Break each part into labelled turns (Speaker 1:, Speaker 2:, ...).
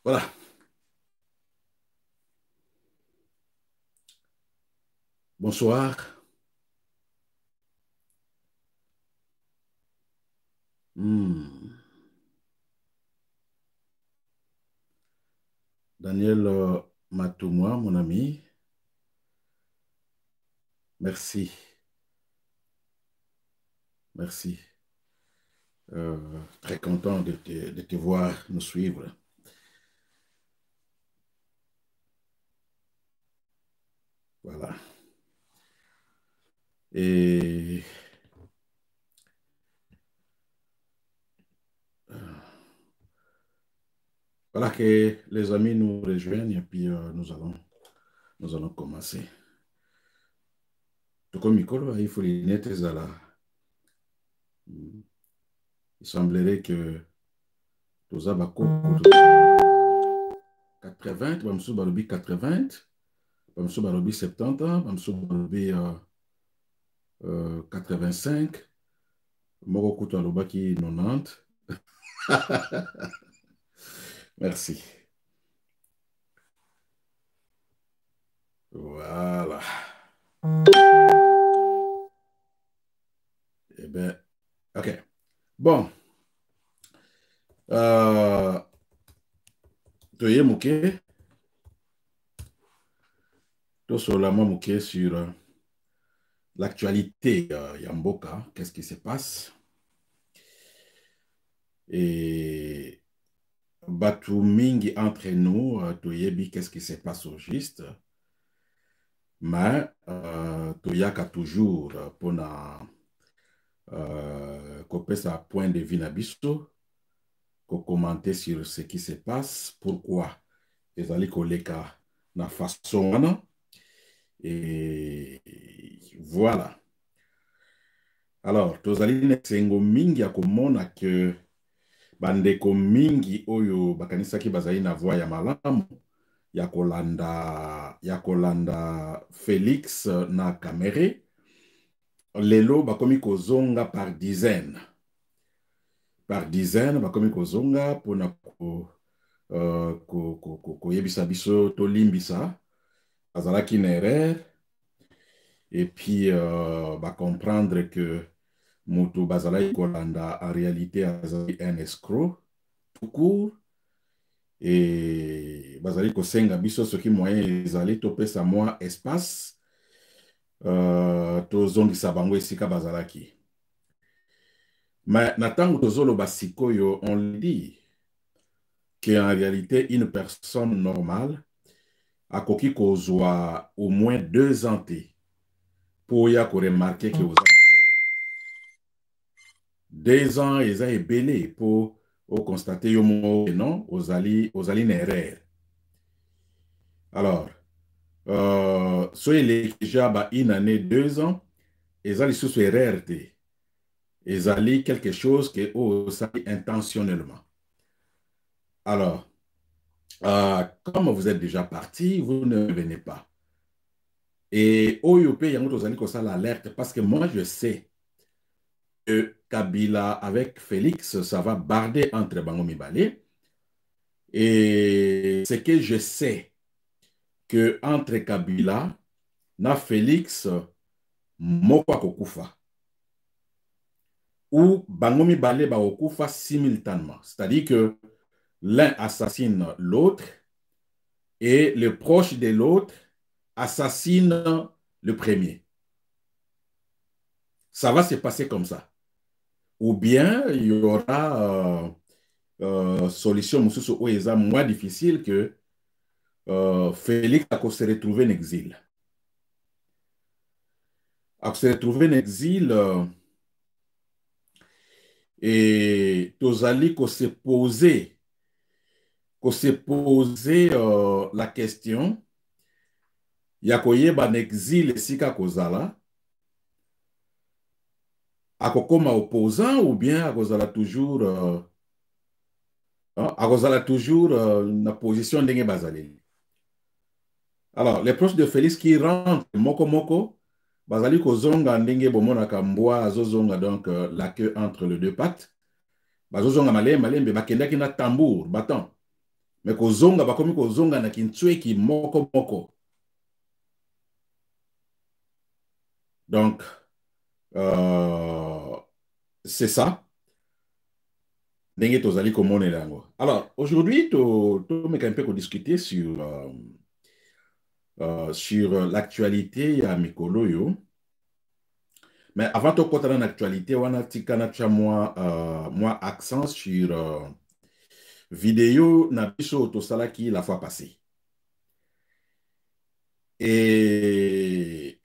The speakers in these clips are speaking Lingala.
Speaker 1: Voilà. Bonsoir. Hmm. Daniel Matoumoua, mon ami, merci. Merci. Très content de te voir nous suivre. Voilà. Et voilà que les amis nous rejoignent et puis nous allons commencer. Tout comme Mikolo, il faut les nettes à la. Il semblerait que tous abako 80, Bamsou Barobi 80, Bamsou Barobi 70, Bamsou Barobi 85, Moko Kutu Alobaki 90. Merci. Voilà. Eh bien, OK. Bon. Toye Mouké. Tosolama Mouké sur l'actualité Yamboka. Qu'est-ce qui se passe? Et Batou Mingi entre nous, Toyebi, qu'est-ce qui se passe au juste? Mais Toyaka toujours pour couper sa point de vue nabiso, commenter sur ce qui se passe, pourquoi les alliés koleka na façon et voilà. Alors, tozali nesengo mingi ya komona que bandeko mingi oyo bakanisaki bazali na voix ya malamu ya kolanda Félix na Kamere. Lelo bakomi kozonga par dizaine. Par dizaine, bakomi kozonga pona koyebisa biso to limbisa azalaki na erreur et puis comprendre que Moutou bazalaki kolanda en réalité azali un escroc tout court et bazali kosenga biso soki moyen ezali topesa moi espace tozongisa bango esika bazalaki. Mais natango tozolo basikoyo, on dit qu'en réalité, une personne normale a koki kozwa au moins 2 ans pour y remarquer que vous avez 2 ans, ils ont belé pour constater que non, vous allez une erreur. Alors, soyez déjà une année, 2 ans, ils ont sous erreur. Ils ont quelque chose que vous intentionnellement. Alors, comme vous êtes déjà parti, vous ne venez pas. Et OUP, il y a l'alerte parce que moi, je sais que Kabila avec Félix, ça va barder entre Bango Mibale. Et c'est que je sais que entre Kabila na Félix, Moko Kokufa. Ou Bango Mibale ba Okufa simultanément. C'est-à-dire que l'un assassine l'autre et le proche de l'autre assassine le premier. Ça va se passer comme ça. Ou bien il y aura solution où il est moins difficile que Félix a se retrouver en exil. A se retrouver en exil et Tozali qu'on se poser la question Yakoye ban exil sika kozala akokoma opposant ou bien akozala toujours na position ndenge bazali. Alors, les proches de Félix qui rentrent moko bazali kozonga ndenge bomona kambwa azozonga donc la queue entre les deux pattes. Bazozonga malembe bakendaki na tambour, bâton. Mais kozonga, bakomi kozonga na kintsweki moko moko. Donc, c'est ça. Alors, aujourd'hui, tu me un peu discuter sur l'actualité à Mikolo. Mais avant de parler de l'actualité, on a moi accent sur vidéo na biso to salaki la fois passée. Et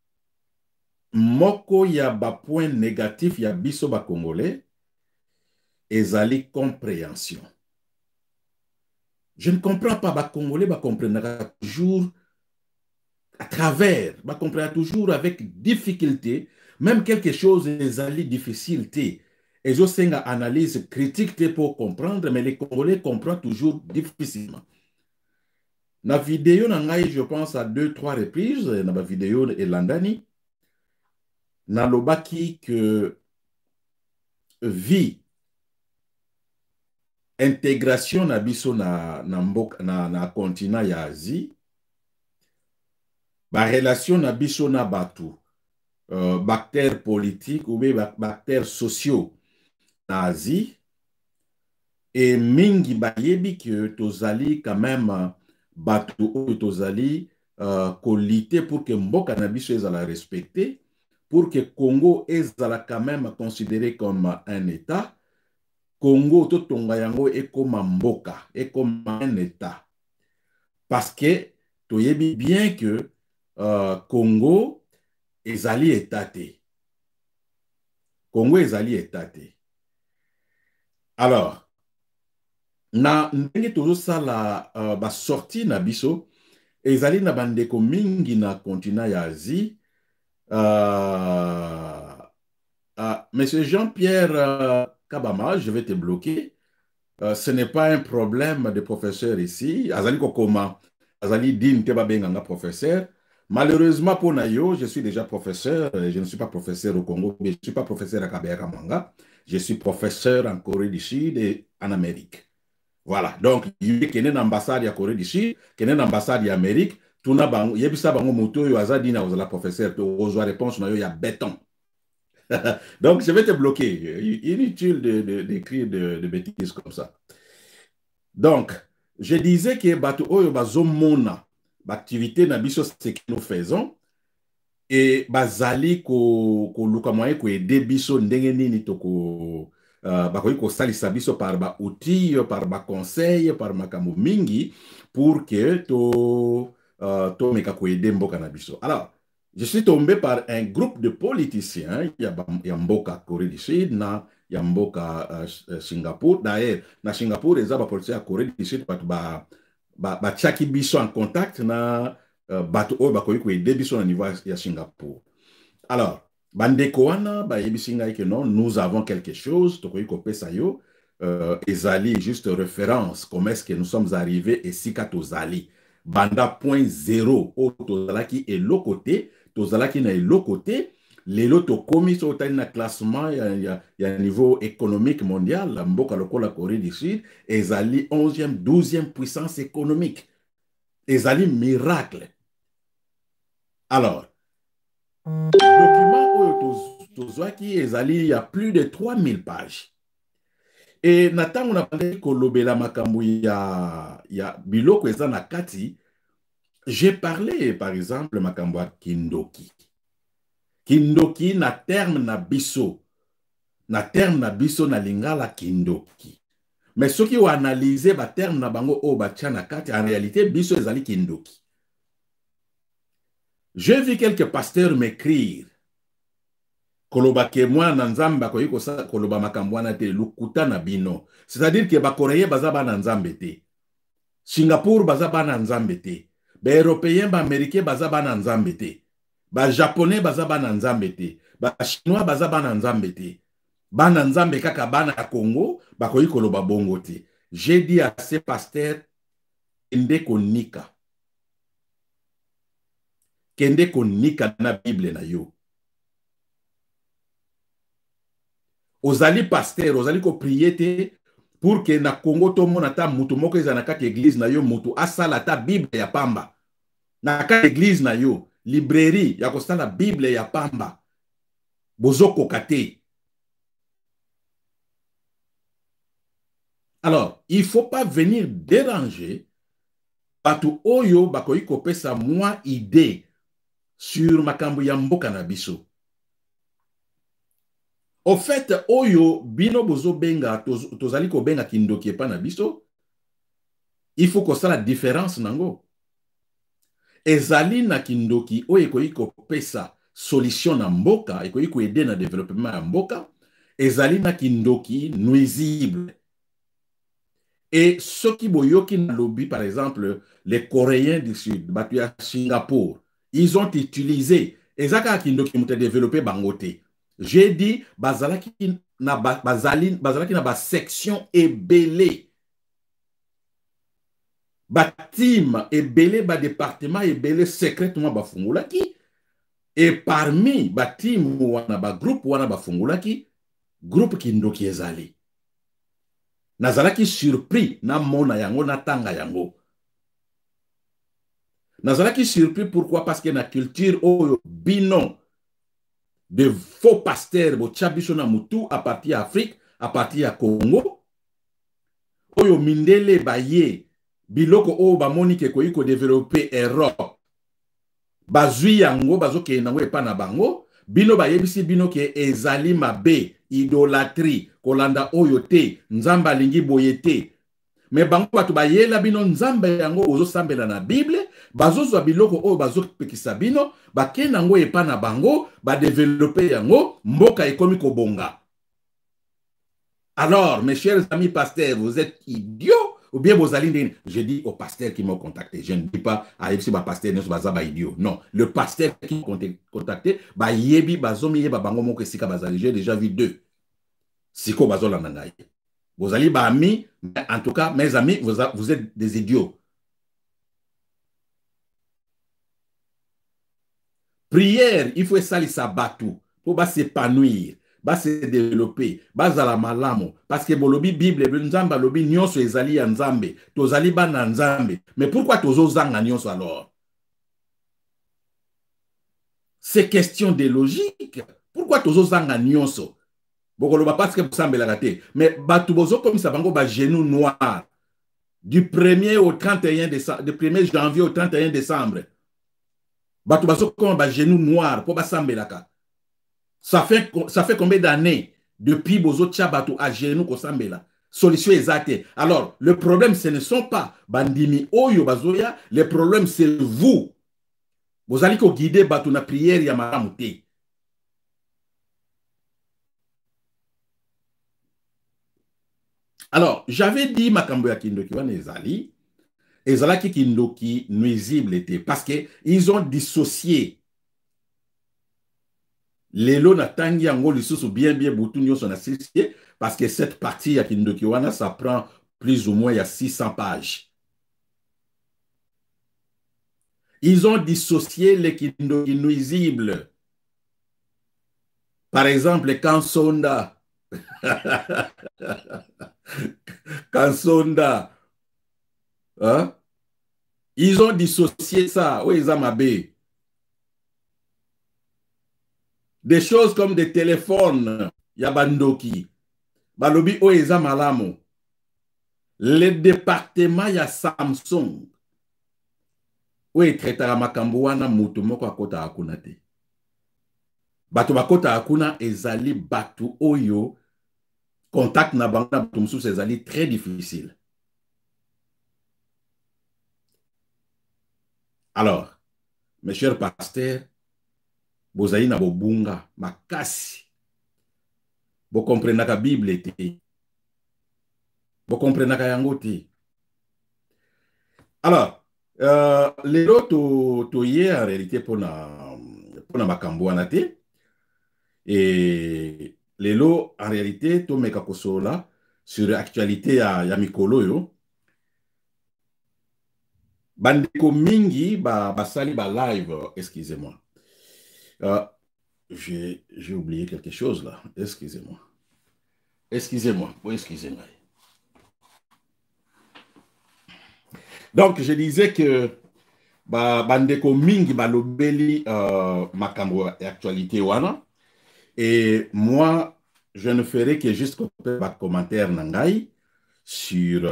Speaker 1: moko ya ba point négatif ya biso ba congolais ezali compréhension. Je ne comprends pas ba congolais ba comprendra toujours à travers, ba comprendra toujours avec difficulté, même quelque chose ezali difficulté. Et je sais une analyse critique pour comprendre, mais les Congolais comprennent toujours difficilement. Na vidéo nangai, je pense à 2-3 reprises, na ba vidéo et landani, na lobaki que vie intégration na biso na continent ya Asie, ba relation na biso na batu, bactères politiques ou bien bactères sociaux na Asie, et mingi bayebi que tozali quand même batu ou tozali kolite pour que mboka na biso ezala respecté, pour que Congo ezala quand même considéré comme un État. Congo to tonga yango ekoma mboka, ekoma un État. Parce que toyebi bien que Congo ezali étaté. Congo ezali étaté. Alors, na ndenge tozo sala ba sorti na biso ezali na bandeko mingi na continent ya Asie. Monsieur Jean-Pierre Kabama, je vais te bloquer. Ce n'est pas un problème de professeur ici. Azali Kokoma, Azali Din Tebabenganga professeur. Malheureusement pour Nayo, je suis déjà professeur. Je ne suis pas professeur au Congo, mais je ne suis pas professeur à Kabeka Manga. Je suis professeur en Corée du Sud et en Amérique. Voilà. Donc, il y a une ambassade à Corée du Sud, il y a une ambassade à Amérique. Tout le monde, il y a bisa bango moto, il y a Azadi na ozala professeur, tu as réponse, il y a béton. Donc, je vais te bloquer. Inutile d'écrire de bêtises comme ça. Donc, je disais que Bato Oyo Bazomona, l'activité na biso, c'est que nous faisons, et Bazali ko luka moyen ko aider biso ndenge nini to ko bakoyi ko salisa biso par ba outil, par ba conseil, par makambo mingi pour que to meka ko aider mboka na biso. Alors, je suis tombé par un groupe de politiciens, il y a Mboka Corée du Sud, il y a Mboka Singapour. D'ailleurs, na Singapour, les politiciens à Corée du Sud, ba tchaki biso en contact na bato oyo bakoki koyede biso na niveau ya Singapour. Alors, bandeko wana bayebisi ngai que non, nous avons quelque chose, tokoki kopesa yo, ezali juste référence, comment est-ce que nous sommes arrivés esika tozali. Banda point zéro, o tozalaki eloko te, tozalaki na eloko te, lelo tokomi so tali na classement ya niveau économique mondial, la mboka lokola Corée du Sud, ezali 11e, 12e puissance économique. Ezali miracle. Alors, document Tozwaki ezali, il y a plus de 3000 pages. Et Nathan, on a parlé que l'obéla makambu ya biloko eza na kati. J'ai parlé, par exemple, makambu ya Kindoki. Kindoki na terme na biso. Na terme na biso na lingala Kindoki. Mais ceux qui ont analysé ba terme na bango o ba na kati, en réalité, biso ezali Kindoki. J'ai vu quelques pasteurs m'écrire koloba ke moi na nzamba ko yiko sa koloba makambwana te lukuta na bino. C'est-à-dire que ba Coréen baza ba na nzambe te. Singapour baza ba na nzambe te. Ba Européen ba Américain baza ba na nzambe te. Ba Japonais baza ba na nzambe te. Ba Chinois baza ba na nzambe te. Ba na nzambe kaka ba na Congo ba ko yiko koloba bongo te. J'ai dit à ces pasteurs kende konika. Kende konika na Bible na yo. Ozali pasteur, ozali ko prier te, pour que na Congo to mona ta mutu moko eza na kati église na yo mutu asala ta Bible ya pamba na kati église na yo librairie ya kosala Bible ya pamba bozoko kate. Alors il faut pas venir déranger batu oyo bakoki kopesa mwa idée sur makambo ya mboka na biso. Au fait, oyo bino bozo benga tozali ko benga kindoki epa na biso, il faut que ça la différence nango. Ezali na kindoki oyo ekoki kopesa solution na mboka, ekoki ko aider na développement ya mboka, ezali na kindoki nuisible. Et ceux qui boyoki na lobby, par exemple, les Coréens du Sud, batu ya Singapour, ils ont utilisé ezaka kindoki mute développé bangote. J'ai dit, bazalaki na ba section ebele. Ba team ebele, ba département ebele secrètement ba fungulaki. Et parmi ba team wana ba groupe wana ba fungulaki, groupe kindoki ezali. Nazalaki surpris na mona yango na tanga yango. Nazalaki surpris pourquoi? Parce que na culture oyo bino de faux pasteurs bo tchabiso na mutu à partir Afrique, à partir Congo. Oyo mindele baye biloko o ba monike ko iko développer Europe. Bazui yango bazoke nango epa na bango, bino bayebisi bino ke ezali mabe, idolâtrie, kolanda oyo te, nzamba lingi boyete. Mais bango batu bayela bino nzamba yango ozo sambela na Bible, bazozwa biloko oyo bazopekisa bino, bakena yango epa na bango, ba développer yango, mboka ekomi kobonga. Alors, mes chers amis pasteurs, vous êtes idiots ou bien vous allez. Je dis aux pasteurs qui m'ont contacté. Je ne dis pas à FC pasteur ne soit pas idiot. Non, le pasteur qui m'a contacté, bah yebi bazomi yeba bango moko sika bazali. J'ai déjà vu 2. Siko bazola nangaye. Vous allez ba amis, en tout cas mes amis, vous êtes des idiots. Prière, il faut salir sa batou pour pas s'épanouir. Ba se développer, ba zala malamo, parce que bolobi Bible, nzamba lobi nyonso ezali ya nzambe, tozali ba na nzambe. Mais pourquoi tozo zanga nyonso alors? C'est question de logique. Pourquoi tozo zanga nyonso? Bokoloba parce que bosambe la raté. Mais batu bozo comme ça bango ba genou noir. Du 1er au 31 décembre, du 1er janvier au 31 décembre. Batu bozo comme ba genou noir pour ba sambe la ka. Ça fait combien d'années depuis Bozo Tchabatou à genoux Kosambela? Solution exacte. Alors, le problème, ce ne sont pas Bandimi Oyo Bazoya, le problème, c'est vous. Vous allez guider Batou na prière Yamaramute. Alors, j'avais dit Makamboya Kindoki Wane Ezali, Ezalaki Kindoki nuisible était parce qu'ils ont dissocié. Lelo na tangi yango lisusu bien boutou nyoso na sisiye parce que cette partie ya Kindoki wana ça prend plus ou moins il y a 600 pages. Ils ont dissocié les Kindoki nuisibles. Par exemple, Kansonda. Kansonda. Hein? Ils ont dissocié ça. Oui, Zamabe. Des choses comme des téléphones, Yabandoki, Balobi Oeza Malamo, le département ya Samsung, oui, traitara makambuana mutu moko akota akuna te. Batu bakota akuna ezali batu oyo, contact na banga batu msusu ezali très difficile. Alors, mes chers pasteurs, bozali na bobunga makasi bo comprenaka Bible te bo comprenaka yango te. Alors lelo to ye en réalité pour na makambo wana te et lelo en réalité to meka kosola sur l'actualité ya mikolo yo bandeko mingi basali ba live, excusez-moi. J'ai oublié quelque chose là. Excusez-moi. Excusez-moi. Oui, excusez-moi. Donc, je disais que bandeko mingi balobeli makambo et actualité wana. Et moi, je ne ferai que juste un commentaire nangai sur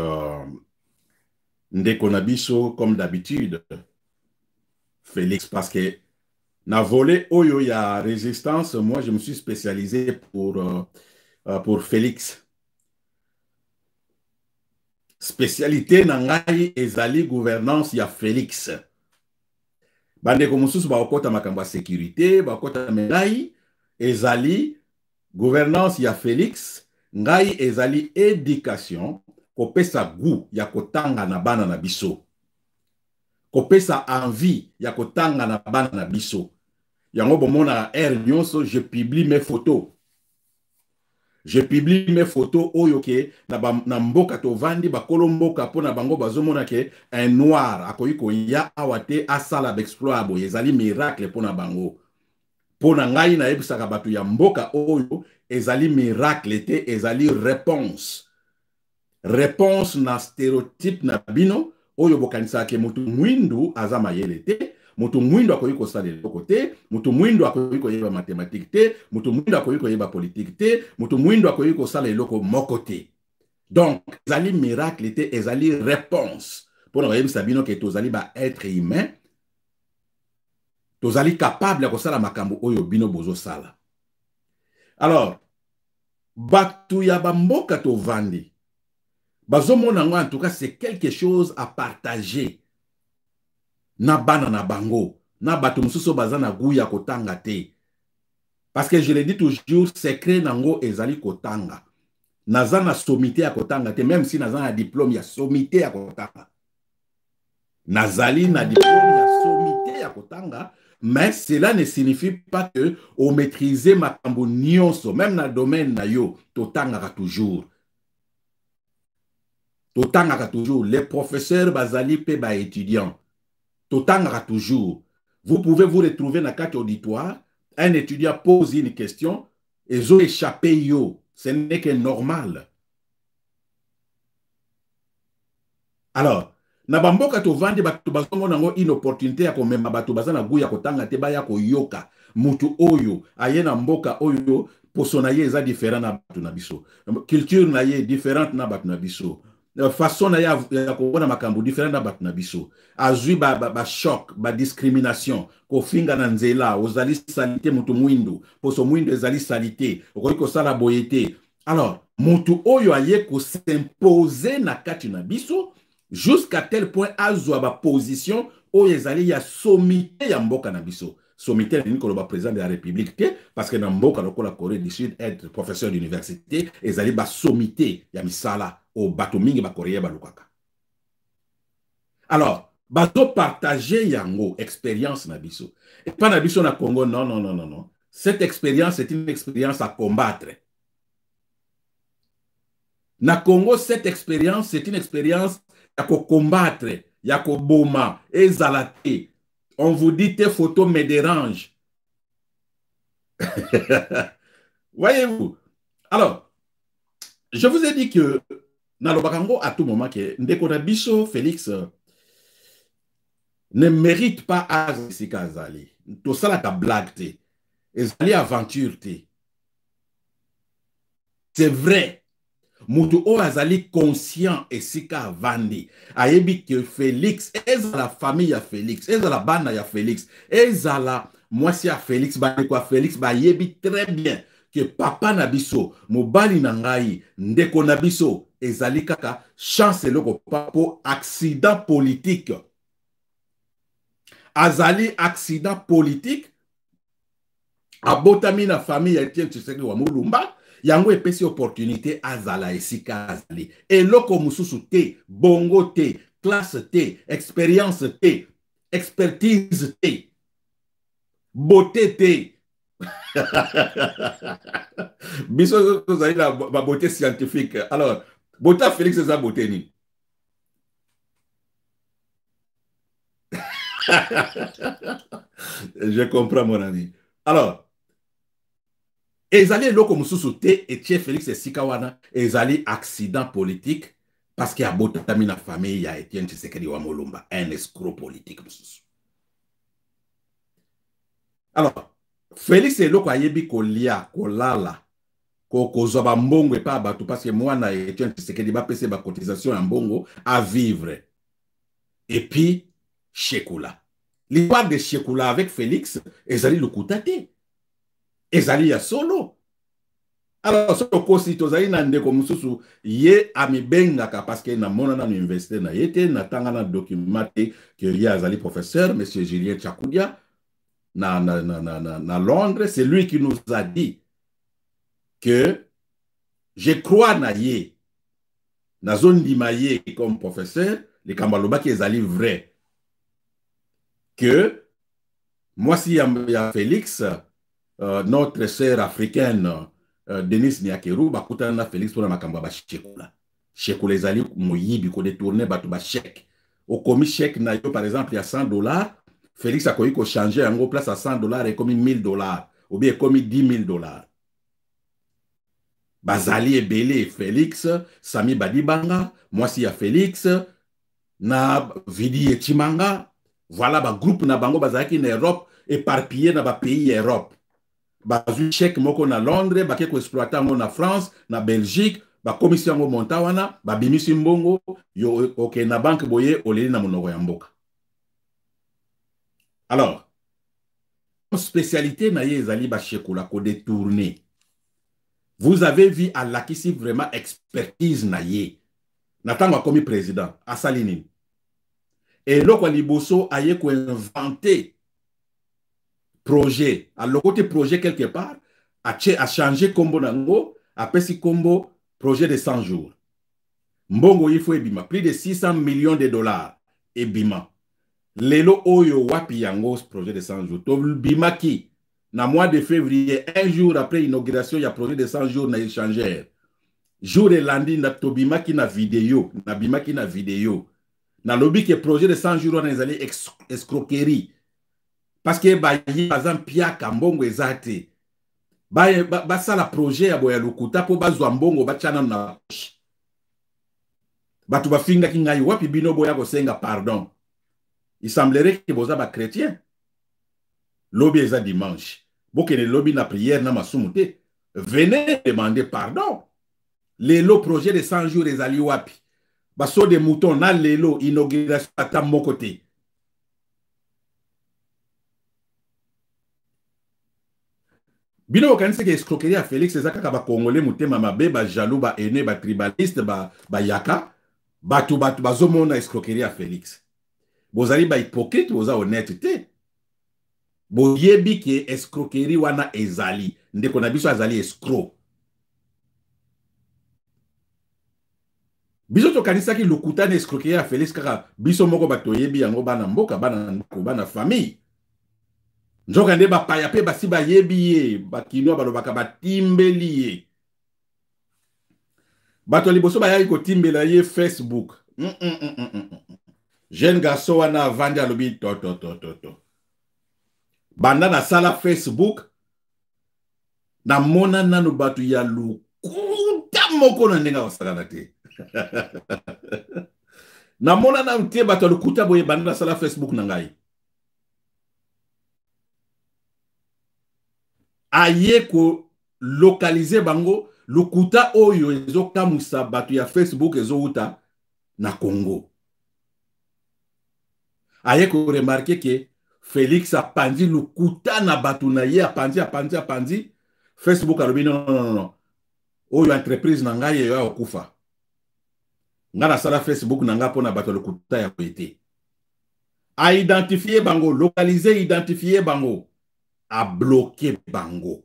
Speaker 1: ndeko nabiso comme d'habitude, Félix, parce que na volé oyo ya résistance, moi je me suis spécialisé pour Félix. Spécialité nangai ezali gouvernance ya Félix. Bandeko mususu baokota makambo ya sécurité, baokota mengai ezali gouvernance ya Félix, ngai ezali éducation, kopesa goût ya kotanga na bana na biso. Kopesa envie ya kotanga na bana na biso. Yango bomona air nyonso, je publie mes photos. Je publie mes photos oyo ke na mboka tovandi bakolo mboka pona bango bazomona ke un noir akoyi koya awate asala exploit boye ezali miracle pona bango. Pona ngai na ebisaka batu ya mboka oyo ezali miracle te, ezali réponse. Réponse na stéréotype na bino oyo bokanisa ke mutu mwindu aza mayele te, mutu mwindu akoyi kosala eloko te, mutu mwindu akoyi koyeba mathématique te, mutu mwindu akoyi koyeba politique te, mutu mwindu akoyi kosala eloko moko te. Donc ezali miracle te, ezali réponse. Pona koyebisa bino ke tozali ba être humain, tozali capable ya kosala makambo oyo bino bozo sala. Alors, batu ya bamboka tovandi, bazomona ngo en tout cas c'est quelque chose à partager. Na bana na bango, na batu mususu baza na goût ya kotanga te. Parce que je le dis toujours, secret nango ezali kotanga. Naza na sommité ya kotanga te, même si naza na diplôme ya sommité ya kotanga. Nazali na diplôme ya sommité ya kotanga, mais cela ne signifie pas que on maîtrise makambo nyonso, même na domaine na yo, totanga toujours. Totanga toujours. Les professeurs bazali pe ba étudiants. Totanga toujours. Vous pouvez vous retrouver dans quatre auditoires, un étudiant pose une question, et ils ont échappé yo. Ce n'est que normal. Alors, na bamboka to vandi batu bazongo nango une opportunité ya komema batu bazana guya kotanga te baya koyoka mutu oyo aye na mboka oyo poso na ye eza différent na batu na biso. Culture na ye différente na batu na biso. Façon na ya kobona makambo différent na batu na biso. Azui ba choc, ba discrimination, ko finga na nzela, ozali salite mutu mwindu, poso mwindu ezali salite, okoki kosala boyete. Alors, mutu oyo aye ko s'imposer na kati na biso, jusqu'à tel point azwa ba position oyo ezali ya sommité ya mboka na biso. Sommité ni koloba président de la République te, parce que na mboka lokola Corée du Sud être professeur d'université ezali ba sommité ya misala o bato mingi ba Corée ba lukaka. Alors, bato partager yango expérience na biso. Et pas na biso na Congo, non, non, non, non, non. Cette expérience est une expérience à combattre. Na Congo, cette expérience, c'est une expérience à combattre, à boma, ezalate. On vous dit tes photos me dérangent. Voyez-vous? Alors, je vous ai dit que dans le Bakango, à tout moment, que Ndeko Biso Félix ne mérite pas Azisika Azali. Tout ça, la blague, Azali aventure. C'est vrai. Mutu o azali conscient et sika vandi. Ayebi que Félix, ezala famille ya Félix, ezala bana ya Félix, ezala mwasi ya Félix, kwa Félix, yebi très bien que papa nabiso, mobali nangai, ndeko nabiso, ezali kaka chance loko papo accident politique. Azali accident politique, abotami na famille ya Etienne Tshisekedi wa Mulumba, yango epesi opportunité azala esika azali. Eloko mususu te, bongo te, classe te, expérience te, expertise te, beauté te. Biso kozali na ba beauté scientifique. Alors, beauté à Félix eza beauté ni. Je comprends mon ami. Alors, ezali eloko mususu te etie Félix esika wana ezali accident politique parce qu'il y a botami na famille, il y a Etienne Tshisekedi wa Molumba, un escroc politique. Alors, Félix Eloko ayebi kolia, kolala, kozwa ba mbongo et pas bato, parce que moi, na Etienne Tshisekedi ba pese ba cotisation en mbongo à vivre. Et puis, Shekula. L'histoire de Shekula avec Félix, ezali Lukoutate. Ezali ya solo. Alors, ce kosi tozali na ndeko mususu ye amibengaka parce que na mona na université na yete na tanga na documenté que ye azali professeur monsieur Julien Tchakoudia na Londres, c'est lui qui nous a dit que je crois na ye na zone d'Imaye comme professeur les Kambaloba qui ezali vrai que moi si y a Félix notre sœur africaine Denis Niakeru bakutana na Félix pour makambo ba Shekula. Shekula ezali moyibi ko détourner batu ba chèque. Au commis chèque na yo par exemple il y a $100, Félix a koyi ko changer en place à $100 et commis $1000 ou bien commis $10,000. Bazali ebele Félix, Sami Badibanga, moi si ya Félix na Vidi Etimanga, voilà ba groupe na bango bazaki na Europe éparpillé na ba pays Europe. Bazu chèque moko na Londres, ba keko exploiter ngo na France, na Belgique, ba commission ngo montawana, ba bimisi mbongo, yo ok na banque boye oleli na monoko ya mboka. Alors, spécialité na ye ezali ba Shekula ko détourner. Vous avez vu à Lakisi vraiment expertise na ye. Natanga komi président, asalini. Et loko liboso aye ko inventer projet, à le côté projet quelque part, a changé combo nango, a pesi combo projet de 100 jours. Mbongo il faut ebima, plus de 600 millions de dollars ebima. Lelo oyo wapi yango projet de 100 jours. To bima ki, na mois de février, un jour après l'inauguration, il y a projet de 100 jours na échangeur. Jour et lundi, na to bima ki na vidéo, na bima ki na vidéo. Na lobby que projet de 100 jours, on a allé escroquerie. Parce que par exemple Pia Kambongo ezate ba sala projet ya boya lukuta po bazwa mbongo bachana na batu bafinga kingai wapi bino boya ko senga pardon. Il semblerait que boza ba chrétien. Lobby eza dimanche. Bokene lobby na prière na masumute. Venez demander pardon. Lelo projet de 100 jours ezali wapi. Baso de mouton na lelo inauguration ata mokote. Bino okanisi ke escroquerie à Félix ezaka ba congolais mutema mabe ba jaloux ba aîné ba tribaliste ba yaka batu bazomona escroquerie à Félix. Bozali ba hypocrite boza honnêteté. Boyebi ke escroquerie wana ezali ndeko na biso azali escroc. Biso to kanisa ki lokuta na escroquerie à Félix kaka biso moko batoyebi yango bana mboka bana famille. Njoka nde ba paya pe basi ba yebi ye ba kinwa balobaka ba timbeli ye. Bato liboso ba yaki ko timbela ye Facebook. Jeune garçon wana vandi alobi to. Banda na sala Facebook na mona nanu batu ya lukuta moko na ndenga wasakana te. Na mona na mtie batu ya lukuta boye banda na sala Facebook na ngai. Aye ko localiser bango lukuta oyo ezo kamusa batu ya Facebook ezo uta na Congo. Aye ko remarquer que Félix a pandi lukuta na batu na ye a pandi Facebook alobi non. Oyo entreprise na ngai yo okufa. Nga na sala Facebook na nga pona batu lukuta ya kwete. A identifier bango, localiser, identifier bango. A bloqué bango.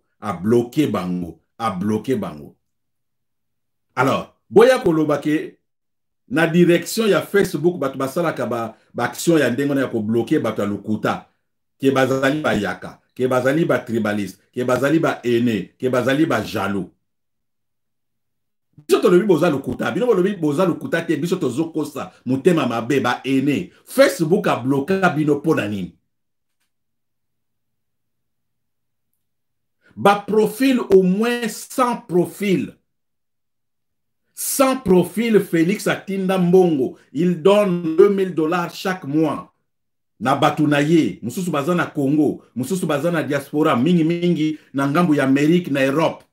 Speaker 1: Alors, boya koloba ke na direction ya Facebook batu basala ka ba action ya ndengo na ko bloquer batu ya lukuta ke bazali ba yaka, ke bazali ba tribaliste, ke bazali ba aîné, ke bazali ba jaloux. Biso to lobi boza lukuta, bino lobi boza lukuta te biso to zokosa mutema mabe ba aîné. Facebook a bloqué bino pona nini. Ba profil au moins 100 profils. Sans profil, Félix Atinda Mbongo, il donne $2000 chaque mois. Na batunaye, mususu bazana Congo, mususu bazana diaspora, mingi mingi, na ngambu ya Amérique, na Europe.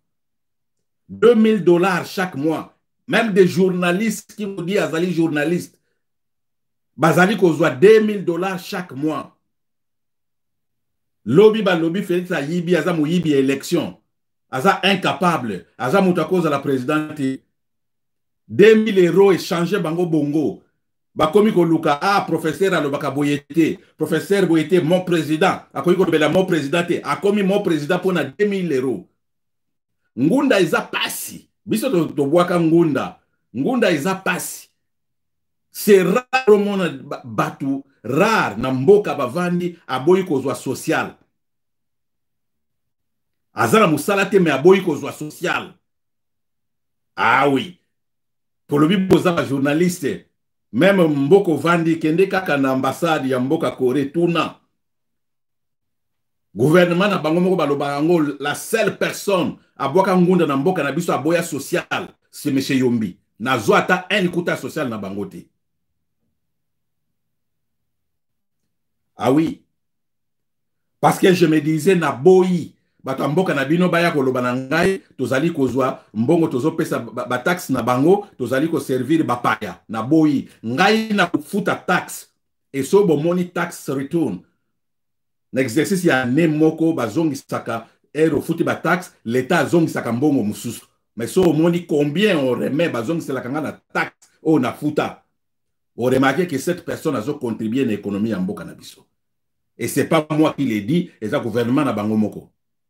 Speaker 1: $2000 chaque mois. Même des journalistes qui vous disent azali journaliste. Bazali kozwa $2000 chaque mois. Lobby ba lobby Félix Ayibi, aza mouyibi élection. Aza incapable. Aza moutakoza la présidente. 2000 € échangé bango bongo. Bakomi ko luka, professeur alobaka boyete. Professeur boyete, mon président. Akomi ko bela mon président te. Akomi mon président pour na 2000 €. Ngunda iza pasi. Biso to boaka ngunda. Ngunda iza pasi. C'est rare au monde batu. Rare na mboka bavandi aboyi kozwa social. Azala musala te me aboyi kozwa social. Ah oui. Pour le biboza journaliste. Même mboko vandi kende kaka na ambassade ya mboka Corée tuna. Gouvernement na bango moko baloba ngo la seule personne aboka ngunda na mboka na biso aboya social c'est monsieur Yombi. Na zoata un kuta social na bango te. Ah oui. Parce que je me disais na boyi bato mboka na bino baya koloba na ngai tozali kozwa mbongo tozo pesa ba taxe na bango tozali ko servir bapaya na boyi ngai na kufuta taxe et so bo money tax return na exercice ya ne moko bazongi saka ero futi ba taxe l'état zongi saka mbongo mususu mais so moni combien on remet bazongi sela kanga na taxe o na futa on remarque que cette personne a zo contribué à l'économie ya mboka na biso et c'est pas moi qui le dit et ça gouvernement na bango moko.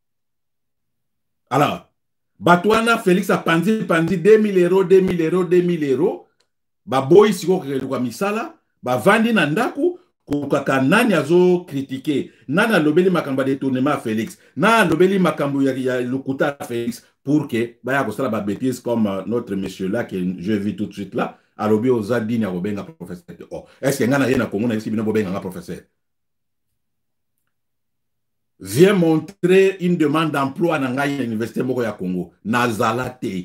Speaker 1: Alors, Batouana Félix a pandi 2000 €, 2000 €, 2000 €. Ba boy siko kwa misala, ba vandi na ndaku, kukaka nani azo critiquer. Nani alobeli makambo de tournement Félix. Nani alobeli makambo ya lukuta Félix pour que baya kosala ba bêtise comme notre monsieur là que je vis tout de suite là, alobi ozadini akobenga professeur. Oh, est-ce que ngana yena Congo na isi bino bobenga professeur? Viens montrer une demande d'emploi dans l'université Moko ya Congo. Nazalate.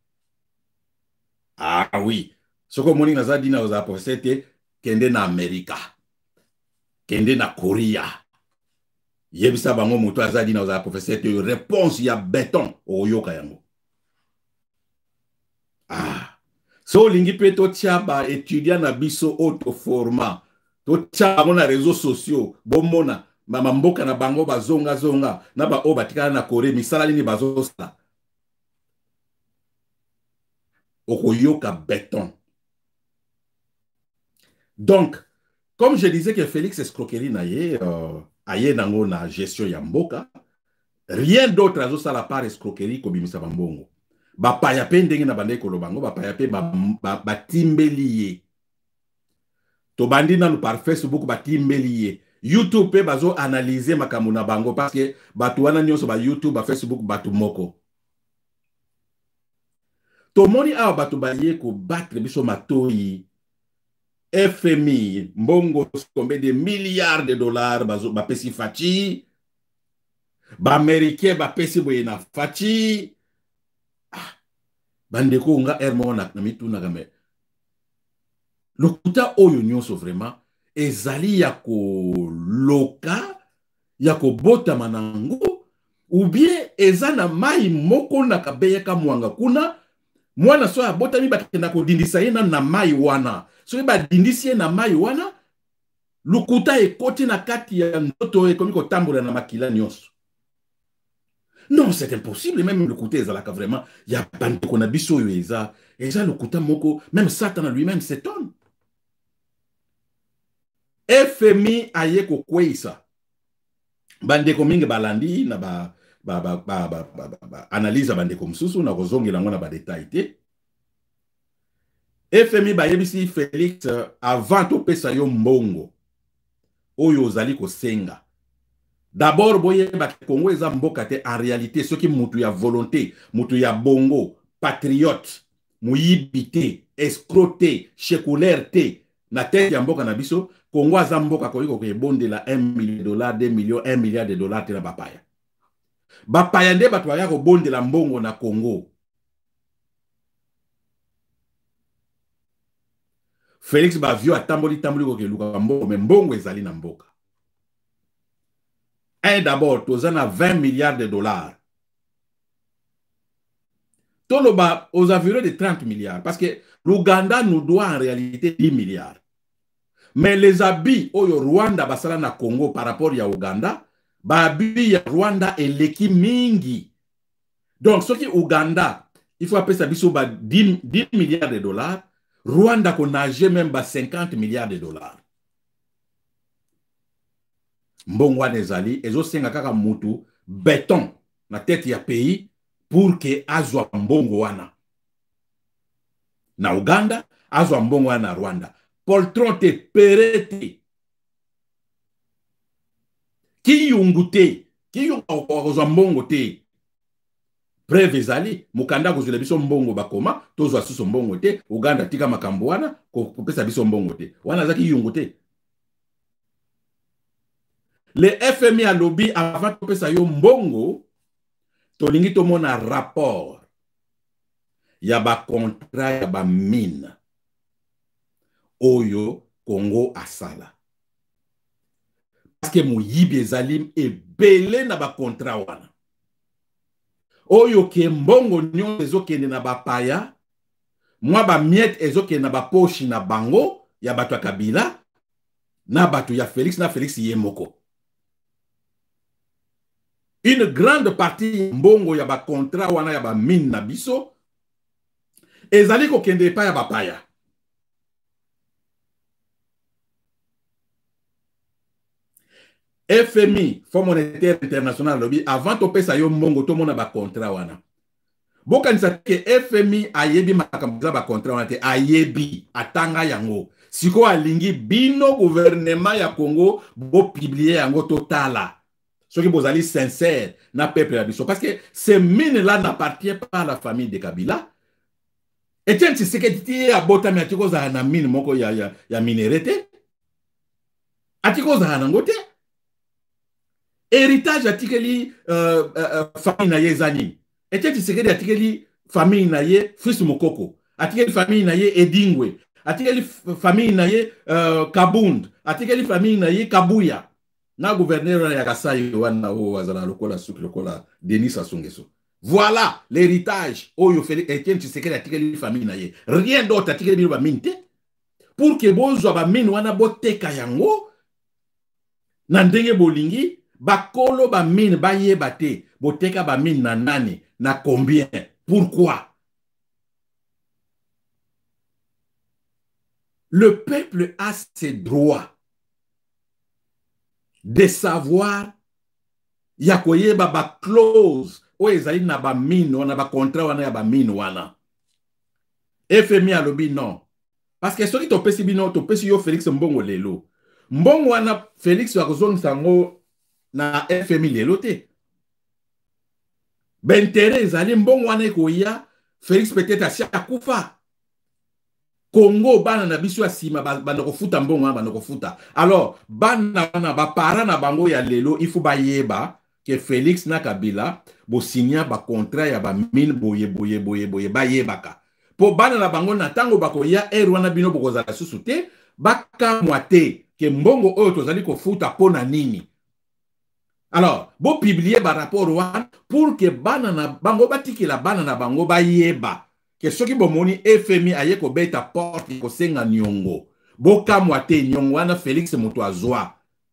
Speaker 1: Ah oui. Ce que moni nazadi na oza professeur kende na Amerika. Kende na Korea. Yebisa bango moto azadi na oza professeur réponse ya béton oyoka yango. Ah. So lingi pe to tiaba étudiant na biso auto format. To tiaba na réseaux sociaux. Bomona. Mama mboka na bango bazonga zonga na ba o batikana na Corée misala nini bazosala okoyoka béton. Donc comme je disais que Félix escroquerie na ye aye nango na gestion ya mboka rien d'autre azosala par escroquerie kobimisa bambongo bapaya pe ndenge na bande kolobango bapaya pe batimbeli ye to bandi nanu par Facebook batimbeli ye YouTube pe bazo analyser makambo na bango parce que batu wana nyonso ba YouTube ba Facebook batu moko. To moni awa batu ba ye ko battre biso matoi FMI mbongo combien de milliards de dollars bazo ba pesi fachi ba américain ba pesi boye na fachi bande ko nga hermo na mituna kame lokuta oyo nyonso vraiment ezali ya koloka ya kobota manango ou bien ezana mai moko na kabeyeka mwanga kuna mwana so abota mi bakenda ko dindisa ye na mai wana so ba dindisi ye na mai wana lukuta ekoti na kati ya ndoto ekomi ko tambola na makila nyonso. Non, c'est impossible. Même lukuta ezalaka vraiment ya bande ko na biso yo eza lukuta moko même Satan lui-même s'étonne. FMI aye kokweisa bandeko mingi balandi na analyse bandeko mususu na kozongela ngona ba détail te. FMI bayebisi Félix avant to pesa yo mbongo oyo ozali kosenga. D'abord boyeba Congo eza mboka te en réalité ce qui mutu ya volonté, mutu ya bongo, patriote, muyibité, escroté, chekulaire te na tête ya mboka na biso. Congo aza mboka koliko ke bondela $1 million, $2 millions, $1 milliard te na bapaya. Bapaya nde bato baya ko bondela mbongo na Congo. Félix Bavio a tamboli ko ke luka mbongo, mais mbongo ezali na mboka. D'abord, tous en a 20 milliards de dollars. Toloba aux environs de 30 milliards. Parce que l'Ouganda nous doit en réalité 10 milliards. Mais les habits au Rwanda basala na Congo par rapport à Ouganda, babi ya Rwanda et leki mingi. Donc, ce qui Ouganda, il faut appeler ça 10 milliards de dollars. Rwanda qu'on nage même 50 milliards de dollars. Mbongwa nezali, ezo senga kaka mutu, béton, na tête ya pays, pour que azwa mbongo wana. Na Uganda, azwa mbongo wana na Rwanda. Poltron te perete. Ki yungu te, ki yungu ozwa mbongo te. Preuve ezali, mukanda kozwela biso mbongo bakoma, tozwa suso mbongo te, Uganda tika makambo wana, kopesa biso mbongo te. Wana zaki yungu te. Le FMI a lobby avant de kopesa yo mbongo, tolingi tomona rapport. Ya ba contrat, ya ba mine. Oyo, Congo asala. Parce que Moyibi ezalim ebele na ba contrat wana. Oyo ke mbongo nyon ezokende na bapaya, mwa ba miette ezokende na baposhi na bango, ya bato ya Kabila, na bato ya Félix, na Félix yemoko. Une grande partie mbongo ya ba contrat wana ya ba mine na biso, ezali kokende pa ya bapaya. FMI, Fonds monétaire international, lobby, avant to pesa yo mbongo to mona ba contrat wana. Boka nisa ke FMI ayebi makambuza ba contrat wana te, ayebi, atanga yango. Siko alingi bino gouvernement ya Congo, bo publier yango totala. Ce qui bozali sincère na peuple ya biso. Parce que ces mines-là n'appartiennent pas à la famille de Kabila. Et tiens, c'est ce que tu as bota mi atiko za na mine moko ya minerete. Atiko za na ngote. Héritage atikeli famille na ye zani. Et tiens, c'est ce que atikeli famille na ye fils Mokoko. Atikeli famille na ye Edingwe. Atikeli famille na ye Kabund. Atikeli famille na ye Kabuya. Na gouverneur ya Kasai wana o wazala lokola souk lokola Denis Sassou Nguesso. Voilà l'héritage. Oyo Félix Etienne Tshisekedi atikeli famille na ye. Rien d'autre atikeli bilo ba minte. Pour que bozo ba mine wana boteka yango na ndenge bolingi bakolo ba mine ba yeba te boteka ba mine na nani na combien. Pourquoi? Le peuple a ses droits de savoir yakoyeba ba clause o ezali na ba mine wana ba contrat wana ya ba mine wana. FMI a lobby non. Parce que soki to pesi bino to pesi yo Félix mbongo lelo. Mbongo wana Félix wakozong sango na FMI lelo te. Bentere ezali mbongo wana ekoya Félix peut-être asia akufa. Congo bana na biso ya sima bana kofuta mbongo bana kofuta. Alors bana na ba para na bango ya lelo il faut ba yeba que Félix na Kabila bo signer ba contrat ya ba mine boye ba yebaka. Po bana na bango na tango bakoya wana bino bokozala susu te baka mwate ke mbongo oyo tozali kofuta pona nini. Alors bo publier ba rapport wana pour que bana na bango batikela bana na bango ba yeba. Que ce qui bomoni FMI aye ko beta porte ko senga nyongo. Boka mwate nyongo wana Félix mutu azwa.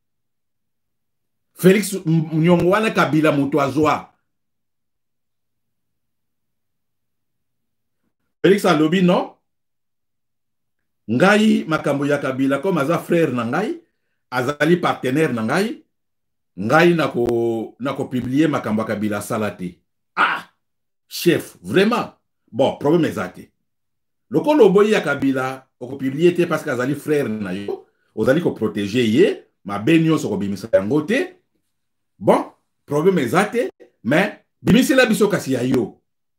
Speaker 1: Félix nyongo wana Kabila mutu azwa. Félix a lobby non. Ngai makambo ya Kabila comme aza frère na ngai, azali partenaire na ngai, ngai nako publier makambo ya Kabila salati. Ah, chef, vraiment. Bon, problème ezate. Lokolo boyi ya Kabila, oko publier te parce que azali frère na yo, ozali ko protéger ye, ma benyo soko bimisa yango te. Bon, problème ezate, mais bimisi la biso kasi ya yo.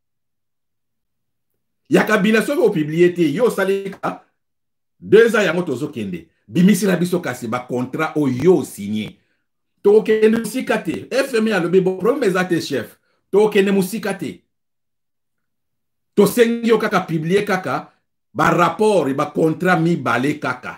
Speaker 1: Ya Kabila soko publier te, yo salika 2 ans yango tozo kende. Bimisi la biso kasi ba contrat o yo signé. To kende musika te. FMI a lobi bon problème ezate chef. To kende musika te. To sengi yo kaka publier kaka ba rapport et ba contrat mibale kaka.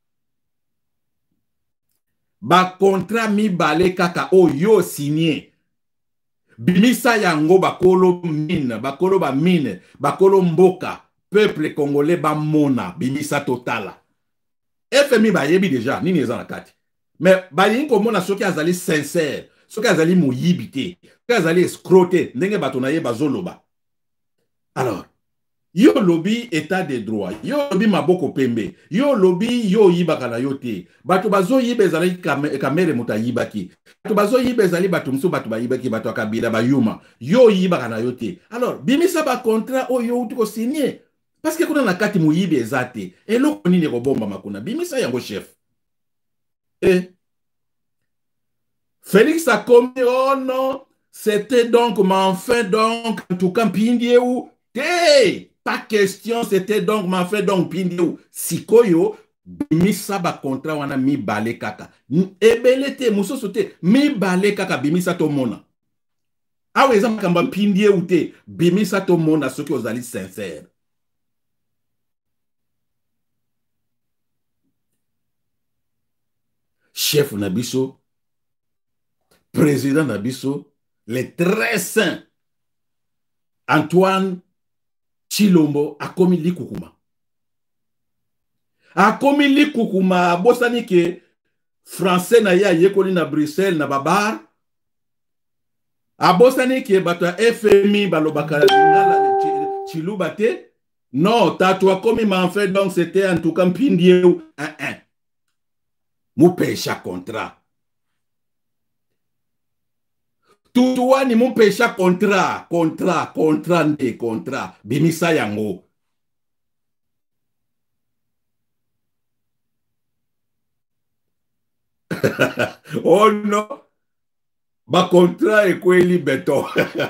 Speaker 1: Ba contrat mibale kaka o yo signé. Bimisa yango bakolo mine, bakolo ba mine, bakolo mboka, peuple congolais ba mona, bimisa totala. FMI ba yebi déjà, nini eza na kati. Mais ba yin ko mona soki azali sincère, soki azali moyibité, soki azali escroté, ndenge bato na ye bazoloba. Alors, yo lobi état de droit, yo lobi maboko pembe, yo lobi yo yibaka na yo te. Bato bazo yiba ezali kamere muta yibaki. Bato bazo yiba ezali bato msu bato ba yibaki, bato akabila ba yuma. Yo yibaka na yo te. Alors, bimisa ba contrat o yo utuko signé. Parce que kuna na kati muyibe ezate. Eloko nini kobomba makuna. Bimisa yango chef. Et Félix a commis, oh non, c'était donc, mais enfin donc, en tout cas, Pindie ou, pas question, c'était donc, mais enfin donc, Pindie ou, Sikoyo, bimisa ba contrat wana mi bale kaka. Ebelete, muso sote, mi bale kaka, bimisa to mona. Ah oui, ça kamba Pindie ou te, bimisa to mona, ceux qui os allés sincères. Chef Nabiso, président Nabiso, les très saints, Antoine Chilombo a commis likukuma. A commis likukuma, bosani ke français na ya yekoli na Bruxelles na babar. A bosani ke bato FMI balobaka ngala chilubate. Non, tatoué commis m'a fait donc c'était en tout cas Pindieu 1-1. Mou pécha contrat. Tout ni mon pécha contrat, contrat, bimisa yango. Oh non, ba contrat e kweli beton.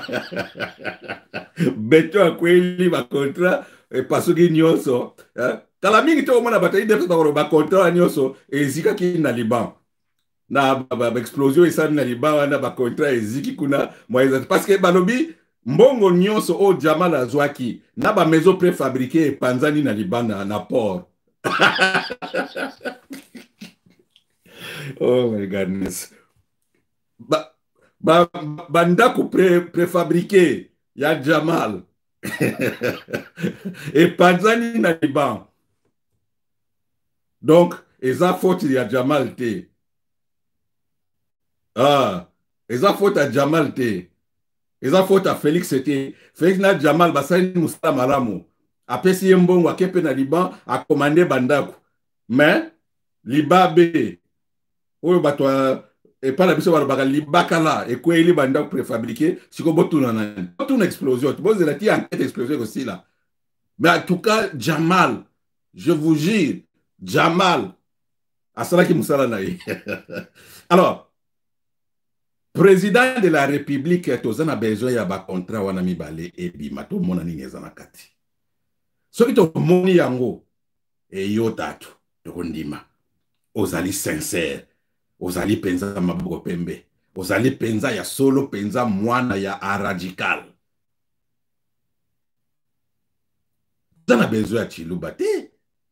Speaker 1: Beton kweli ba contrat e pasuki nyonso. Kala mingi to mona batayi defo ba contrat nyonso ezika ki na Liban. Na explosion isa na Liban na ba contrat eziki kuna moyeza parce que balobi mbongo nyonso o Jamal azwaki na ba maison préfabriquée panzani na Liban na port. Oh my goodness. Bandako préfabriqué ya Jamal. Et panzani na Liban. Donc, eza faute ya Jamal te. Ah, eza faute à Jamal te. Eza faute à Félix te. Félix na Jamal basani musala malamu. Apesi mbongo akepe na Liban a commandé bandako. Mais Libabe oyo bato et pas la biso balobaka libakala et quoi il bandako préfabriqué siko botuna na botuna explosion. Bon c'est la qui enquête explosion aussi là. Mais en tout cas Jamal, je vous jure, Jamal asalaki musala na ye. Alors président de la République, tozana besoin ya ba contrat wana mibale et bima to mona nini ezana kati. Soki to moni yango e yo tatu to kondima. Ozali sincère, ozali penza maboko pembe, ozali penza ya solo penza mwana ya radical. Tozana besoin ya Chiluba te.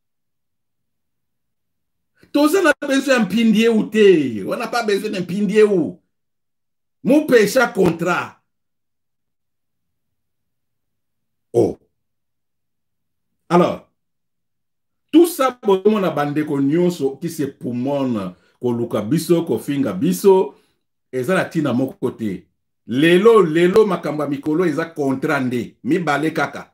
Speaker 1: Tozana besoin ya Mpindie ou te. On n'a pas besoin d'un Mpindie ou. Mon péché contrat. Oh. Alors, tout ça, mon abandé ko nyonso qui se poumone, ko luka biso, ko finga biso, eza la tina moko côté. Lelo makamba mikolo eza contrat nde. Mi bale kaka.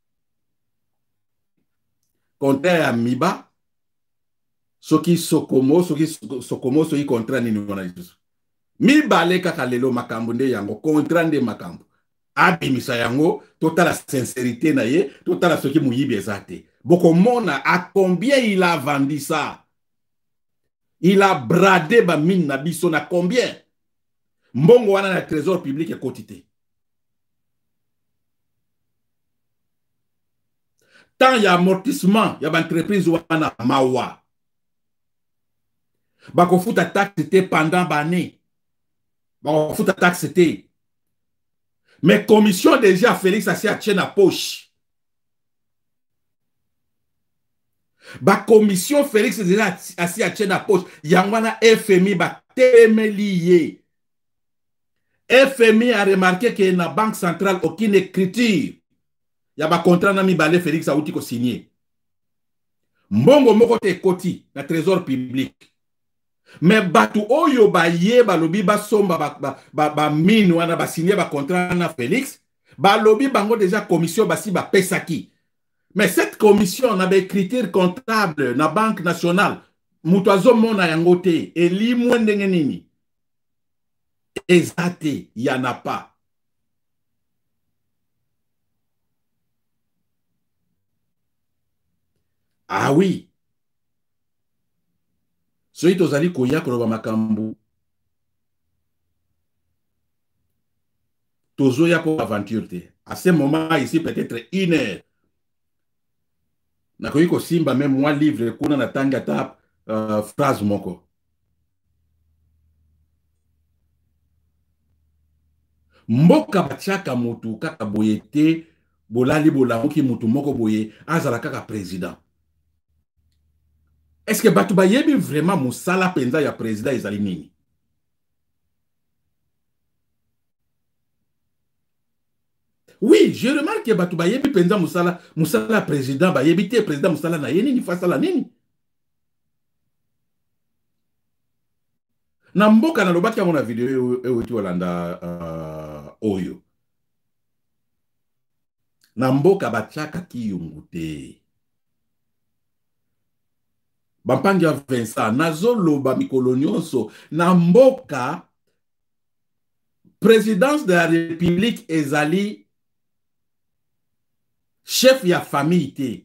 Speaker 1: Contrat ya miba. Soki sokomo, soki contrat ni nwana jisu. Mi bale kaka lelo makambo nde yango, contrat nde makambo. Abimisa yango, totala sincérité na ye, totala soki muyibi ezate. Boko mona, à combien il a vendu ça? Il a bradé ba mine na biso na combien? Mbongo wana na trésor public et quotité. Tant y a amortissement, y a entreprise wana mawa. Bako futa taxe c'était pendant l'année. Bako futa taxe c'était. Mais commission déjà Félix a tient à poche. Ba commission Félix déjà assis à la poche. Yangwana FMI ba temelié. FMI a remarqué que na banque centrale aucune écriture. Ya ba contrat na mi balé Félix a outi ko signé. Mbongo moko te koti na trésor public. Mais batu oyo ba ye ba lobi ba somba ba mine wana ba signé ba contrat na Félix. Ba lobi bango déjà commission basi ba pesaki. Mais cette commission n'a pas critères comptables na Banque nationale. Mutuazo mona yangote. Eli mwendenge nini. Ezate, il n'y en a pas. Ah oui. Soyi tozali koya koloba makambu. Tozo ya pour aventure te. À ce moment ici, peut-être 1 heure. Nakoyi ko simba même moi livre kuna na tanga ta phrase moko. Mboka bachaka mutu kaka boye te bolali bolamuki mutu moko boye azala kaka président. Est-ce que batu bayebi vraiment musala penza ya président ezali nini? Oui, je remarque que batu bayebi penza musala président bayebi te président musala na yeni ni fasala nini? Na mboka na lobaki ya video ewiti olanda oyo. Na mboka bachaka kiyungu te. Bampangi ya Vincent, nazo loba mikolo nyonso, na mboka présidence de la République ezali chef ya famille te.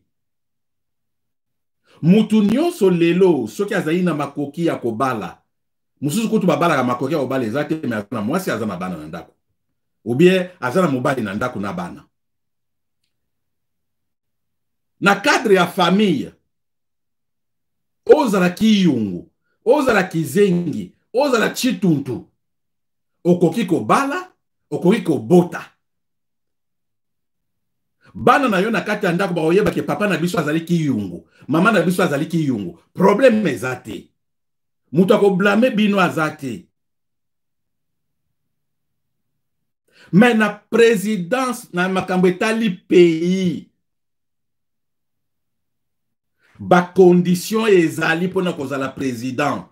Speaker 1: Mutu nyonso lelo, soki azali na makoki ya kobala, mususu kutu babala ya makoki ya kobala ezate, me azana mwasi azana bana na ndako. Ou bien azana mobali na ndako na bana. Na cadre ya famille, ozala kiyungu, ozala kizengi, ozala chituntu, okoki kobala, okoki kobota. Bana na yo na kati ya ndako ba oyeba ke papa na biso azali kiyungu, mama na biso azali kiyungu. Problème ezate. Mutu akoblame bino azate. Mais na présidence na makambo etali pays. Ba condition ezali pona kozala président.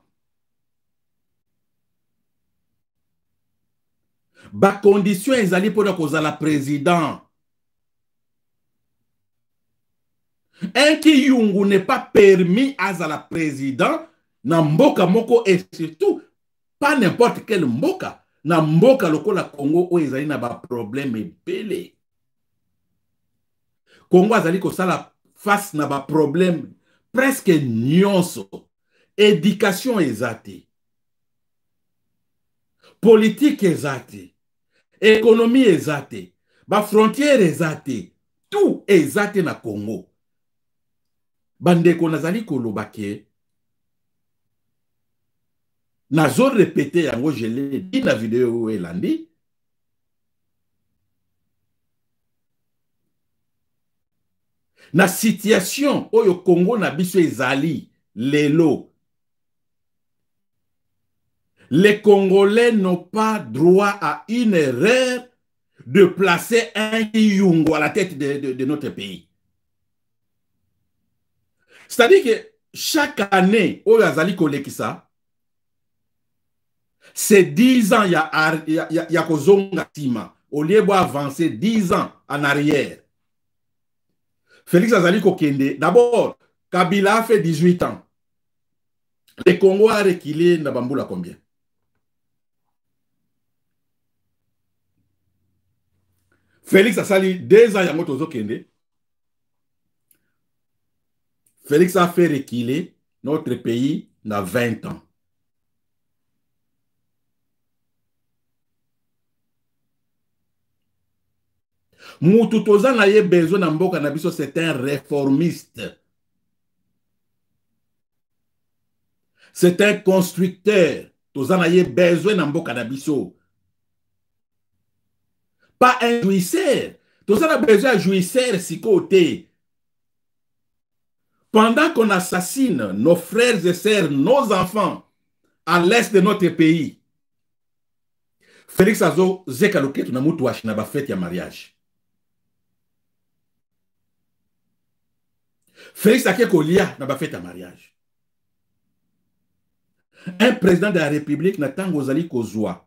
Speaker 1: Ba condition ezali pona kozala président. Un kiyungu n'est pas permis à la président na mboka moko et surtout pas n'importe quel mboka. Na mboka lokola Congo o ezali na ba problème ebele. Congo azali kosala face na ba problème presque nyonso. Éducation ezate. Politique ezate. Économie ezate. Ba frontière ezate. Tout ezate na Congo. Bandeko nazali koloba ke nazo répété yango je l'ai dit na vidéo elandi. Na situation oyo Congo na biso ezali lelo. Les Congolais n'ont pas droit à une erreur de placer un Kiyungu à la tête de notre pays. C'est-à-dire que chaque année, au Yazali Kolekisa, c'est 10 ans, il y a Kozonga Tima. Au lieu d'avancer 10 ans en arrière. Félix Azali Kokende, d'abord, Kabila a fait 18 ans. Le Congo a reculé na Bamboula combien? Félix a sali 2 ans, il y a Motozo Kende. Félix a fait reculer notre pays dans 20 ans. Moutoutouza n'a pas besoin de mboka na biso, c'est un réformiste. C'est un constructeur. Toza n'a pas besoin de mboka na biso. Pas un jouisseur. Toza n'a besoin de jouisseur si côté. Pendant qu'on assassine nos frères et sœurs, nos enfants, à l'est de notre pays, Félix Azo zeka loketu na mutu washi na bafete ya mariage. Félix ake kolia na bafete ya mariage. Un président de la République na tango ozali kozwa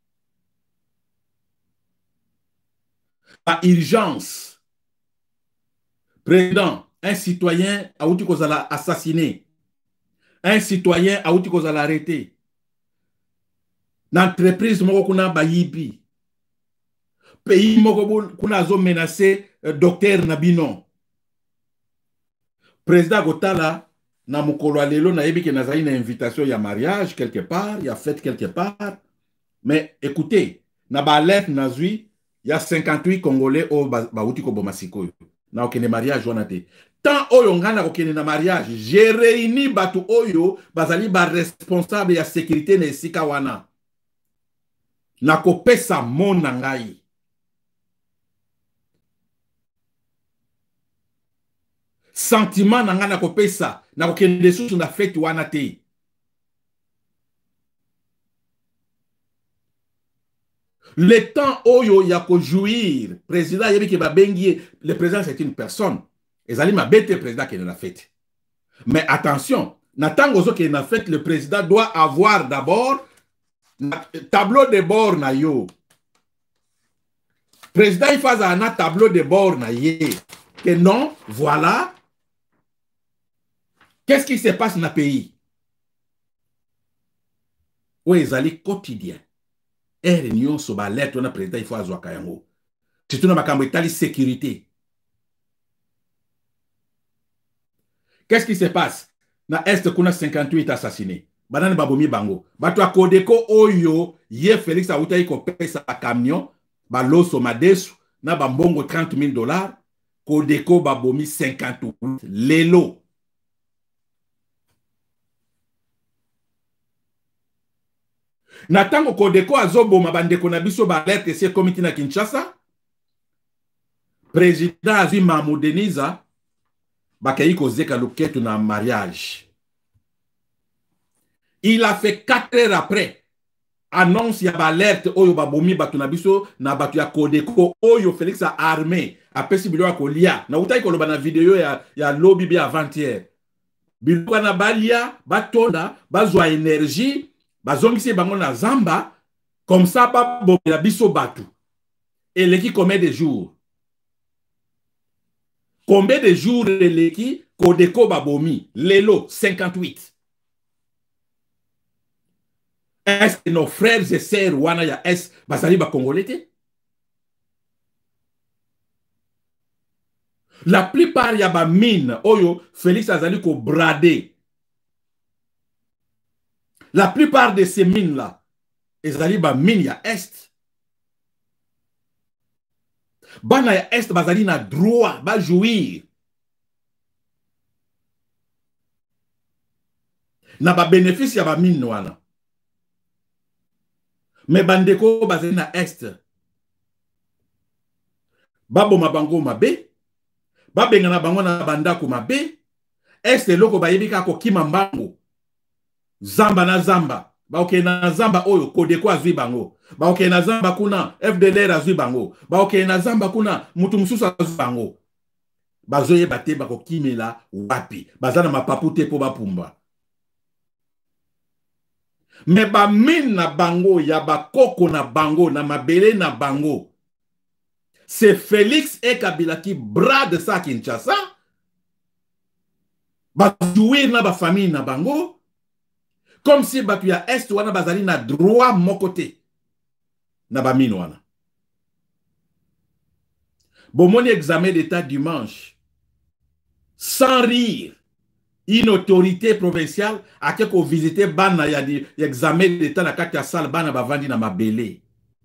Speaker 1: par urgence. Président, un citoyen a outi kozala assassiné. Un citoyen a outi kozala arrêté. L'entreprise moko kuna bayibi. Pays moko kuna zo menacé docteur Nabino. Président Gotala na mukolo lelo na yebi ke nazali na invitation ya mariage quelque part, il y a fête quelque part. Mais écoutez, na ba lettre nazui, il y a 58 Congolais au bauti ko bomasiko. Na okene mariage wana te. Tant oyo ngana okene na mariage, j'ai réuni batu oyo bazali ba responsable ya sécurité na esika wana. Na kopesa mona ngai. Sentiment na ngana kopesa na kokende susu na fête wana te. Le temps oyo ya ko jouir, président yebi ke babengi, le président c'est une personne. Ezali mabete président qui est dans la fête. Mais attention, na tango zo qui est dans la fête, le président doit avoir d'abord tableau de bord na yo. Président il fait un tableau de bord na ye. Que non, voilà. Qu'est-ce qui se passe dans le pays? Où ezali quotidien. Et réunion sur la lettre, on a président, il faut avoir kayango. C'est une makambo etali sécurité. Qu'est-ce qui se passe? Na Est, qu'on a 58 assassinés. Banane babomi bango. Bato a Kodeko oyo, ye Félix a outa yiko pesa camion, ba loso madesu, na bambongo $30,000. Kodeko babomi 58. Lelo. Natango Kodeko azoboma bandeko na biso ba lettre se komiti na Kinshasa. Président Azi Mamou Deniza bakayi kozeka loketu na mariage. Il a fait 4 heures après annonce ya ba alerte oyo babomi batu na biso na batu ya Kodeko oyo Félix a armé a pesi bilo kolia na utai koloba na video ya lobby bi avant-hier. Bilo na balia batonda bazwa énergie. Bazongisi bango na zamba comme ça ba bomela biso batu. Et leki combien de jours? Combien de jours leki Kodeko babomi? Lelo 58. Est-ce que nos frères et sœurs wana ya est bazali ba congolais? La plupart ya ba mine oyo Félix azali ko brader. La plupart de ces mines-là, ezali ba mine ya Est. Bana ya Est bazali na droit, ba jouir. Na ba bénéfice ya ba mine wana. Mais bandeko bazali na Est. Babo mabango mabe. Babenga na bango na bandako mabe. Est loko bayebika ko kima mbango. Zamba na zamba. Baoke na zamba oyo Kodeko azwi bango. Baoke na zamba kuna FDLR azwi bango. Baoke na zamba kuna mutu mususu azwi bango. Bazoye bate bako kimela wapi. Bazana mapapute po bapumba. Me ba mine na bango ya bakoko na bango na mabele na bango. C'est Félix et Kabila qui brade ça Kinshasa. Ba jouer na ba famille na bango. Comme si batu ya Est wana bazali na droit mon côté. Na ba mine wana. Bomoni examen d'état dimanche. Sans rire. Une autorité provinciale a quelque visité bana ya di examen d'état na kati ya salle bana bavandi na mabele.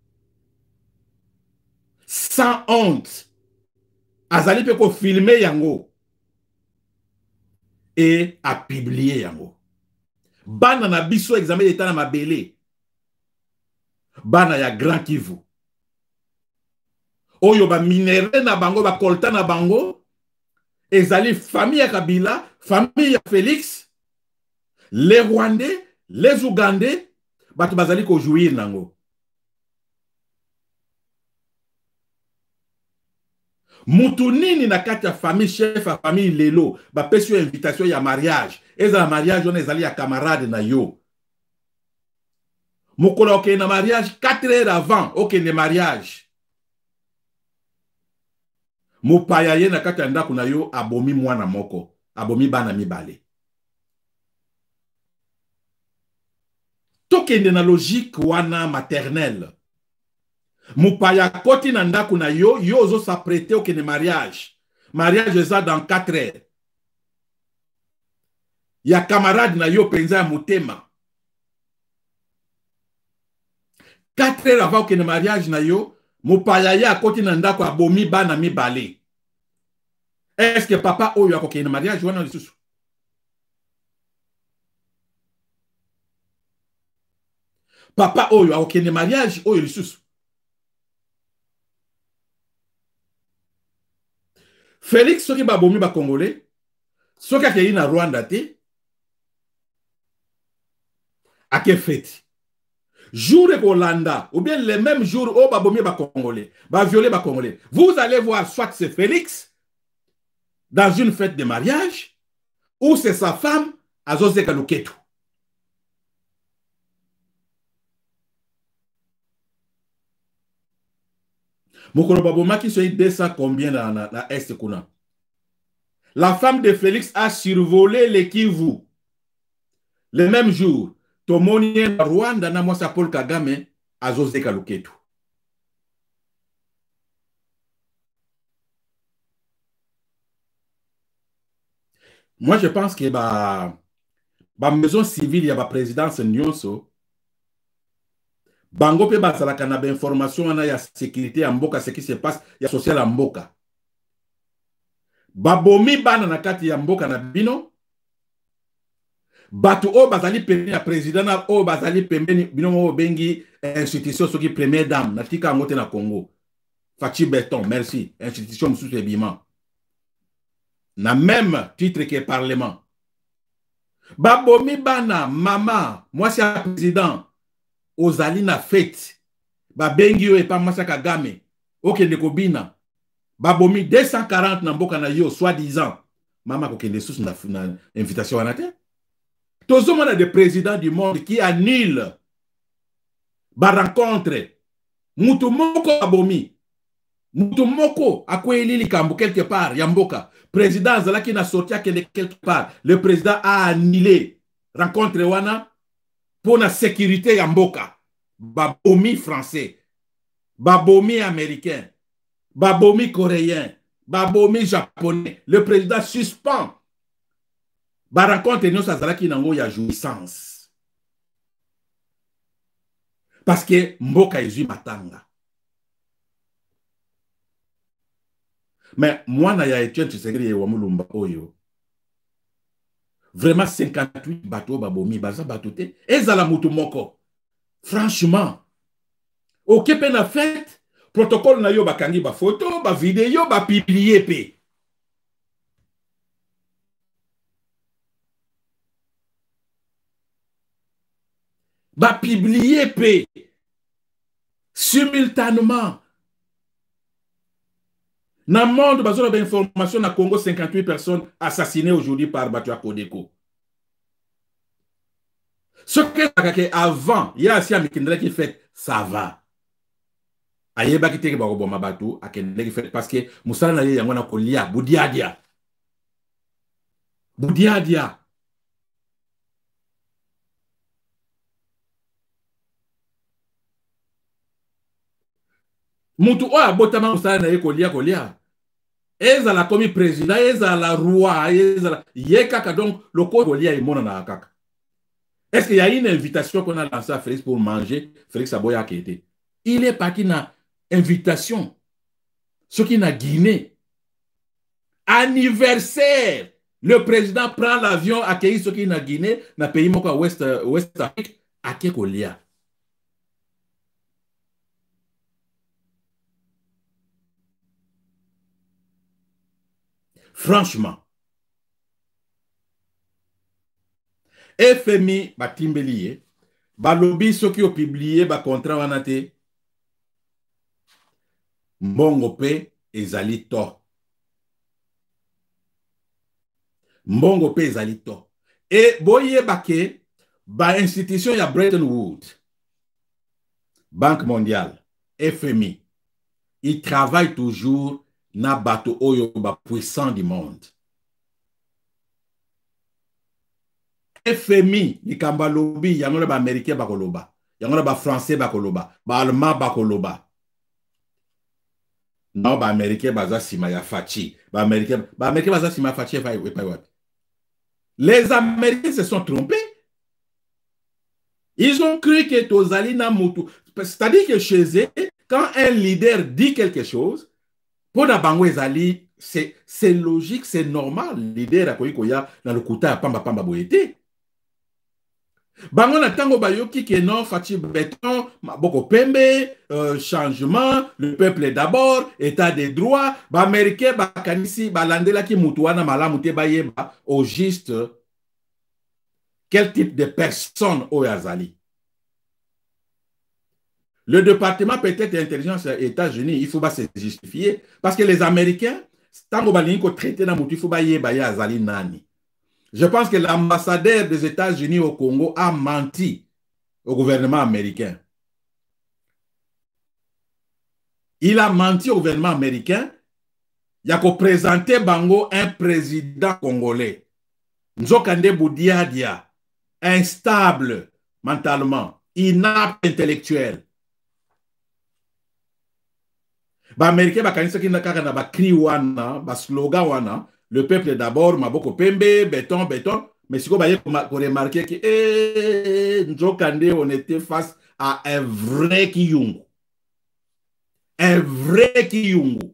Speaker 1: Sans honte. Azali pe ko filmer yango. Et a publié yango. Bana na biso examen d'état na mabele. Bana ya Grand Kivu. Oyo ba minere na bango, ba kolta na bango. Ezali famille ya Kabila, famille ya Félix, les Rwandais, les Ougandais, bato bazali ko jouir nango. Mutu nini na kati ya famille chef ya famille lelo, ba pesi yo invitation ya mariage. Eza la mariage on ezali ya camarade na yo. Mukolo okende na mariage 4 heures avant okende mariage. Mupaya ye na kati ya ndako na yo abomi mwana moko, abomi bana mibale. Tokende na logique wana maternelle. Mupaya koti na ndako na yo, yo ozo s'apprêter okende mariage. Mariage eza dans 4 heures. Ya camarade na yo penza ya mutema. 4 heures avant okende mariage na yo, mupaya ya koti na ndako abomi bana mibale. Est-ce que papa oyo akokende mariage wana lisusu? Papa oyo akokende mariage oyo lisusu? Félix soki babomi ba Congolais, soki akei na Rwanda te, ake fête. Jour et Hollanda, ou bien le même jour où babomi ba Congolais, ba violer ba Congolais. Vous allez voir soit c'est Félix dans une fête de mariage, ou c'est sa femme à Zozeka Luketu. Mokolo baboma qui soit 200 combien na Est kuna. La femme de Félix a survolé le Kivu. Le même jour, Tomoni na Rwanda na mwasa Paul Kagame à Zozeka Luketu. Moi, je pense que ba maison civile ya ba présidence nyonso bango pe bazalaka na ba information wana ya sécurité ya mboka, ce qui se passe ya social ya mboka. Babomi bana na kati ya mboka na bino. Batu o bazali pembeni ya président na o bazali pembeni bino mo bengi institution soki première dame na tika ngote na Congo. Fachi Beton, merci. Institution mususu ebima. Na même titre que parlement. Babomi bana mama, moi c'est un président. Ozali na fête. Babengi yo epa Masa Kagame. Okende kobina. Babomi 240 na mboka na yo, soi-disant. Mama kokende sous na invitation wana te. Tozo mona de présidents du monde qui annule ba rencontre. Mutu moko babomi. Mutu moko akweli likambo quelque part ya mboka. Président zalaki na sorti akende quelque part. Le président a annulé rencontre wana pour la sécurité ya mboka. Babomi français, babomi américain, babomi coréen, babomi japonais. Le président suspend. Ba rencontre nous azalaki nango ya jouissance. Parce que mboka ezui matanga. Mais moi na ya Etienne Tshisekedi wa Mulumba oyo. Vraiment 58 bateaux babomi baza batote ezala mutu moko. Franchement, ok pe na fête, protocole na yo bakangi ba photo, ba vidéo, ba publier pe. Ba publier pe. Simultanément. Dans le monde, il y a information na Congo, 58 personnes assassinées aujourd'hui par Batua Kodeko. Ce que avant, il y a aussi un Mikindra qui fait, ça va. Aye ba kiteke ba roboma batu akende ki fait parce que musala na ye yango na kolia budiadia. Budiadia. Mutu o abotama musala na ye kolia. Ezala komi président, ezala roi, ezala yekaka donc le kolia imona na kaka. Est-ce qu'il y a une invitation qu'on a lancée à Félix pour manger Félix Aboya qui était? Il est parti na invitation. Ce qui n'a Guinée. Anniversaire. Le président prend l'avion, accueillit ce qui n'a Guinée, dans le pays Moka West Afrique, à Kekolia. Franchement. FMI batimbeli balobi soki o publié ba contrat wana te mbongo pe ezali to. Mbongo pe ezali to. Et boyeba ke ba institution ya Bretton Woods, Banque mondiale, FMI, ils travaillent toujours na bato oyo ba puissant du monde. FMI likamba lobi yango na ba américain bakoloba, yango na ba français bakoloba, ba allemand bakoloba. Non, ba américain baza sima ya fachi, ba américain baza sima ya fachi fa wapi. Les Américains se sont trompés. Ils ont cru que tozali na mutu. C'est-à-dire que chez eux, quand un leader dit quelque chose, pour na bango ezali, c'est logique, c'est normal. Leader akoyi koya na lokuta ya pamba pamba boyete. Bango na tango bayoki ke non fachi béton, boko pembe, changement, le peuple est d'abord, état des droits, ba américain ba kanisi ba landela ki mutu wana malamu te bayeba au juste quel type de personne au Yazali. Le département peut-être d'intelligence des États-Unis, il faut pas se justifier. Parce que les Américains, tant qu'on traité dans il faut pas y Yazali nani. Je pense que l'ambassadeur des États-Unis au Congo a menti au gouvernement américain. Il a menti au gouvernement américain. Il a présenté Bango un président congolais. Nzokande Boudiadia. Instable mentalement, inapte intellectuel. Ba américain ba kanisa ki nakaka na ba cri wana, ba slogan wana, le peuple est d'abord, maboko pembe, béton, béton, mais si ko ba remarquer que Nzokande on était face à un vrai Kiyungu. Un vrai Kiyungu.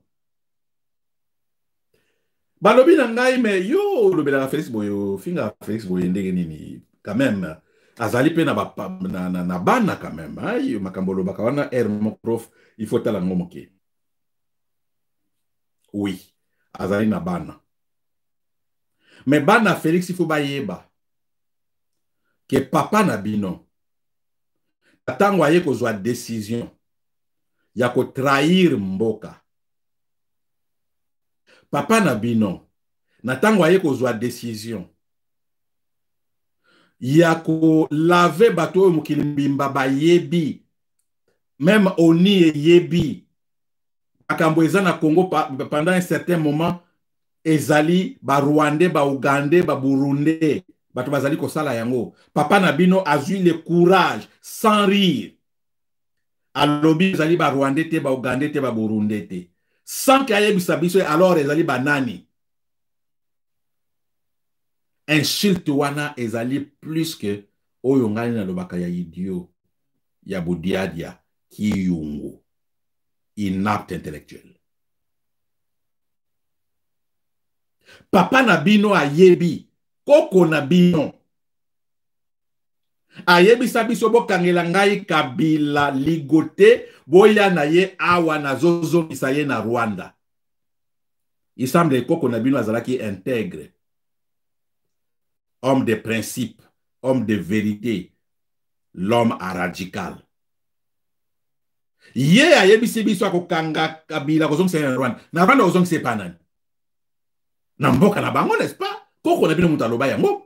Speaker 1: Balobi na ngai mais yo lobela Félix Boyo, finga Félix Boyo ndenge nini. Quand même, azali pe na bana quand même. Hein? Makambolo bakawana mon prof, il faut tala ngomoke. Oui, azali na bana. Mais bana Félix, il faut bayeba. Que papa na bino. Atango aye kozwa décision. Ya ko trahir mboka. Papa na bino. Natango aye kozwa décision. Yako lave bato mukilimbimba ba yebi. Même Oni yebi. Akambo eza na Congo pendant un certain moment. Ezali ba Rwandais, ba Ougandais, ba Burundais. Bato bazali kosala yango. Papa Nabino a eu le courage sans rire. Alobi ezali ba Rwandais te, ba Ougandais te, ba Burundais te. Sans kaye bisabiso alors ezali ba nani. Insulte wana ezali plus que oyo ngani na lobaka ya idiot ya Boudiadia Kiyungu inapte intellectuel. Papa na bino ayebi koko na bino ayebi sabiso bokangela ngai Kabila ligote boya na ye awa na zozo misaye na Rwanda. Il semble koko na bino azalaki intègre. Homme de principe, homme de vérité, l'homme à radical. Ye ayebisi biso akokanga Kabila kozong se Rwanda. Na Rwanda kozong se panani. Na mboka na bango, n'est-ce pas? Koko na bino muta loba yango.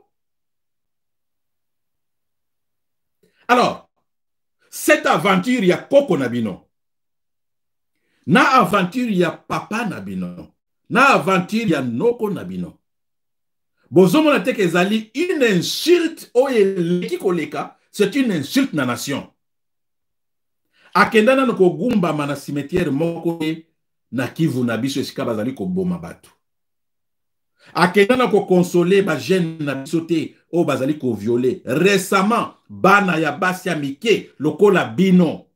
Speaker 1: Alors, cette aventure ya koko na bino. Na aventure ya papa na bino. Na aventure ya noko na bino. Bozomona teke ezali une insulte oyeleki koleka, c'est une insulte na nation. Akendana noko gumba mana cimetière moko na Kivu na biso esika bazali ko boma batu. Akendana ko consoler ba jeune na biso te o bazali ko violer. Récemment, bana ya basi ya mike lokola bino.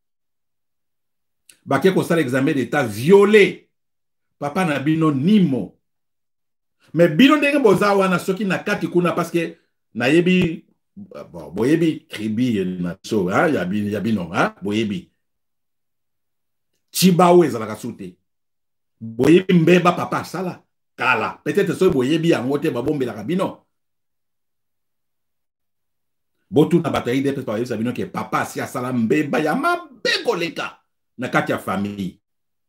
Speaker 1: Bake ko sala examen d'état violé. Papa na bino nimo. Mais bino ndenge boza wana soki na kati kuna parce que na yebi bon boyebi kribi na so hein ya bino hein boyebi chibawe ezalaka sute boyebi mbeba papa sala kala peut-être so boyebi yango te babombelaka bino Botu na bataille de papa sabino ke papa si asala mbeba ya mabe koleka na kati ya famille.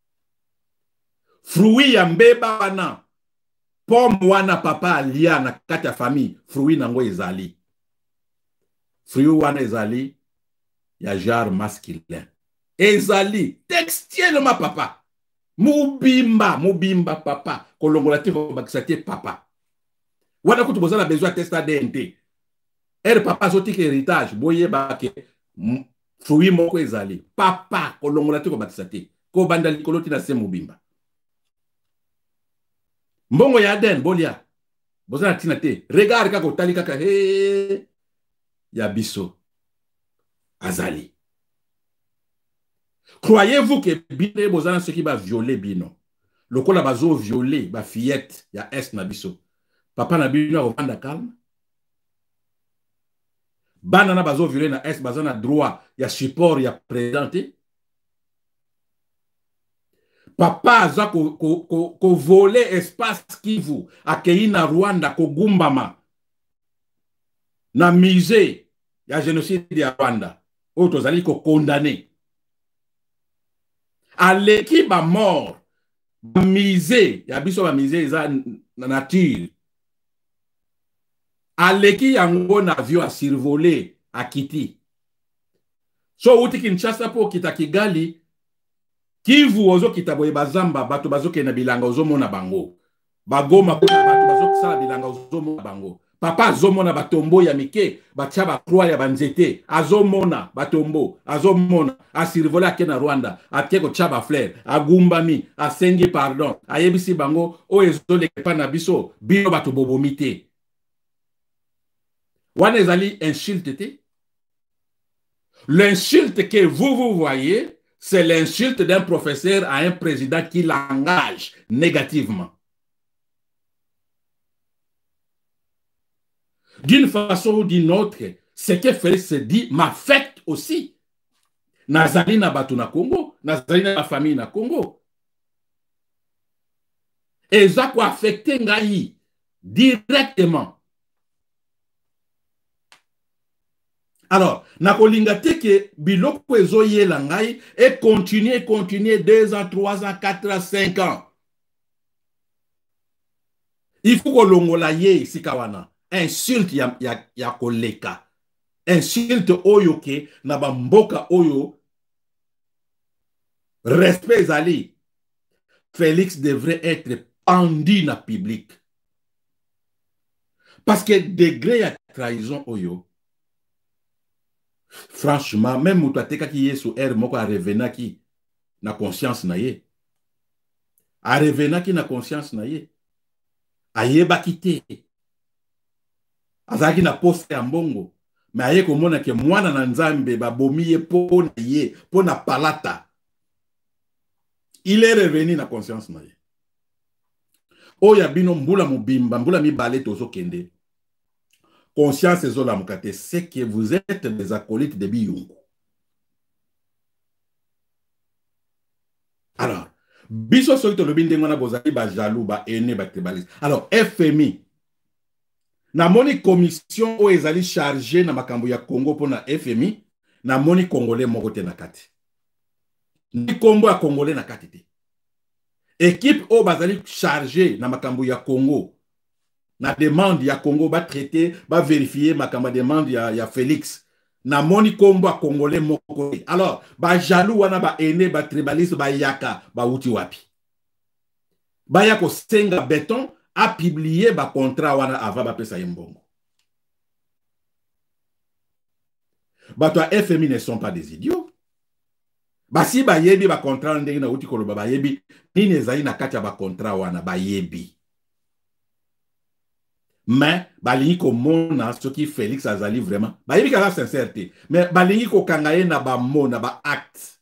Speaker 1: Fruit ya mbeba wana pomme wana papa alia na kati ya famille, fruit nango ezali. Fruit wana ezali ya genre masculin. Ezali textiellement papa. Mubimba papa. Kolongola te ko bakisa te papa. Wana kutu bozala besoin testa DNT. Er papa zoti ke héritage boye ba ke fruit moko ezali. Papa kolongola te ko bakisa te. Ko banda likolo ti na se mubimba. Mbongo ya den bolia. Bozala tina te. Regarde kako tali kaka he ya biso azali. Croyez-vous que bino bozana ceux qui va violer bino? Lokola bazo violer ba fillette ya est na biso. Papa na bino a vanda calme. Bana na bazo violer na est bazana droit ya support ya présenté. Papa aza ko voler espace Kivu akei na Rwanda ko gumbama na musée ya génocide ya Rwanda. Oto zali ko condamné. Aleki ba mort ba misé ya biso ba misé eza na nature aleki yango na avion a survolé a Kiti so uti Kinshasa po kita Kigali Kivu ozo kita boye bazamba bato bazoke na bilanga ozo mona bango bagoma kuna bato bazoke sala bilanga ozo mona bango papa azomona batombo ya mike batia ba croix ya banzete azomona batombo azomona asirvola ake na Rwanda ake ko chaba fleur agumbami asengi pardon ayebisi bango o ezoleka pa na biso bino bato bobomite wana ezali insulte te. L'insulte que vous voyez c'est l'insulte d'un professeur à un président qui l'engage négativement. D'une façon ou d'une autre, ce que Félix se dit m'affecte aussi. Nazali na batu na Congo, nazali na famille na Congo. Et ça quoi affecter ngai directement. Alors, nakolinga te ke biloko ezoye la ngai et continuer 2 ans, 3 ans, 4 ans, 5 ans. Il faut que longola ye sikawana. Insulte ya koleka. Insulte oyo ke na bamboka oyo respect zali. Félix devrait être pendu na public. Parce que degré ya trahison oyo franchement même mutateka ki yesu moko a revenaki na conscience na ye. A revenaki na conscience na ye. Ayebaki te. Azaki na poste ya mbongo. Mais aye komona ke mwana na nzambe babomi ye po na ye, po na palata. Il est revenu na conscience na ye. Oya bino mbula mubimba, mbula mibale tozo kende. Conscience ezola mukate, c'est que vous êtes des acolytes de Biyungu. Alors, biso soito lobi ndengwana bozali ba jaloux ba ene ba tribaliste. Alors, FMI na moni commission o ezali chargé na makambo ya Congo pona FMI na moni congolais moko te na kati. Ni kombo ya congolais na kati te. Équipe o bazali chargé na makambo ya Congo. Na demande ya Congo ba traiter, ba vérifier makambo demande ya Félix. Na moni kombo ya congolais moko. Alors, ba jaloux wana ba ene ba tribaliste ba yaka ba uti wapi. Ba yako senga béton a publié ba contrat wana avant ba pesa yembongo. Ba toi FMI ne sont pas des idiots. Ba si ba yebi ba contrat ndenge na uti koloba ba yebi nini ezali na kati ya ba contrat wana ba yebi. Mais balingi ko mona ce qui Félix azali vraiment ba yebi ka sincérité mais balingi ko kangaye na ba mona ba acte.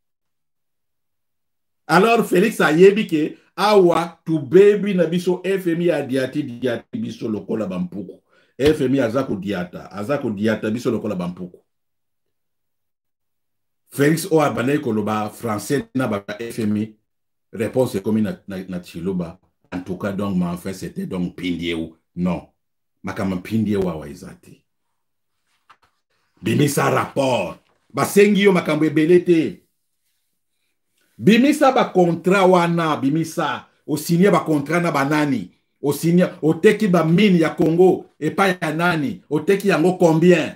Speaker 1: Alors Félix a yebi ke awa to baby na biso FMI a diati biso lokola bampuku. FMI azako diata biso lokola bampuku. Félix o abane koloba français na ba FMI réponse comme na chiloba en tout cas donc mais enfin c'était donc pindieu non makama pindieu wa izati. bimisa rapport basengi yo makambo ebele te. Bimisa ba contrat wana, bimisa osigne ba contrat na banani, osigne oteki ba mine ya Congo epa ya nani, oteki yango combien.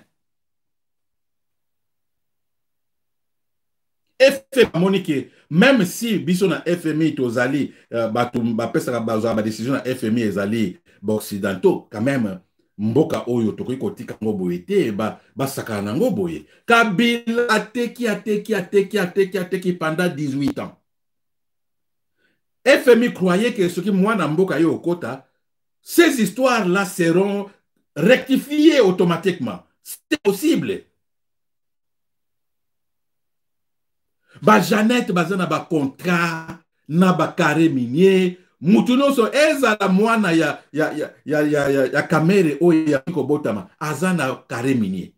Speaker 1: FMI Monique, même si biso na FMI tozali bapesaka bazwa ba décision na FMI ezali occidentaux, quand même mboka oyo tokoki kotika ngo boye te basaka nango boye. Kabila ateki pendant 18 ans. FMI croyait que ce qui mwana mboka yo okota, ces histoires là seront rectifiées automatiquement. C'est possible. Ba Jeannette bazana ba contrat na ba carré minier mutuno so ezala mwana ya kamere oyo ya kobotama azana carré minier.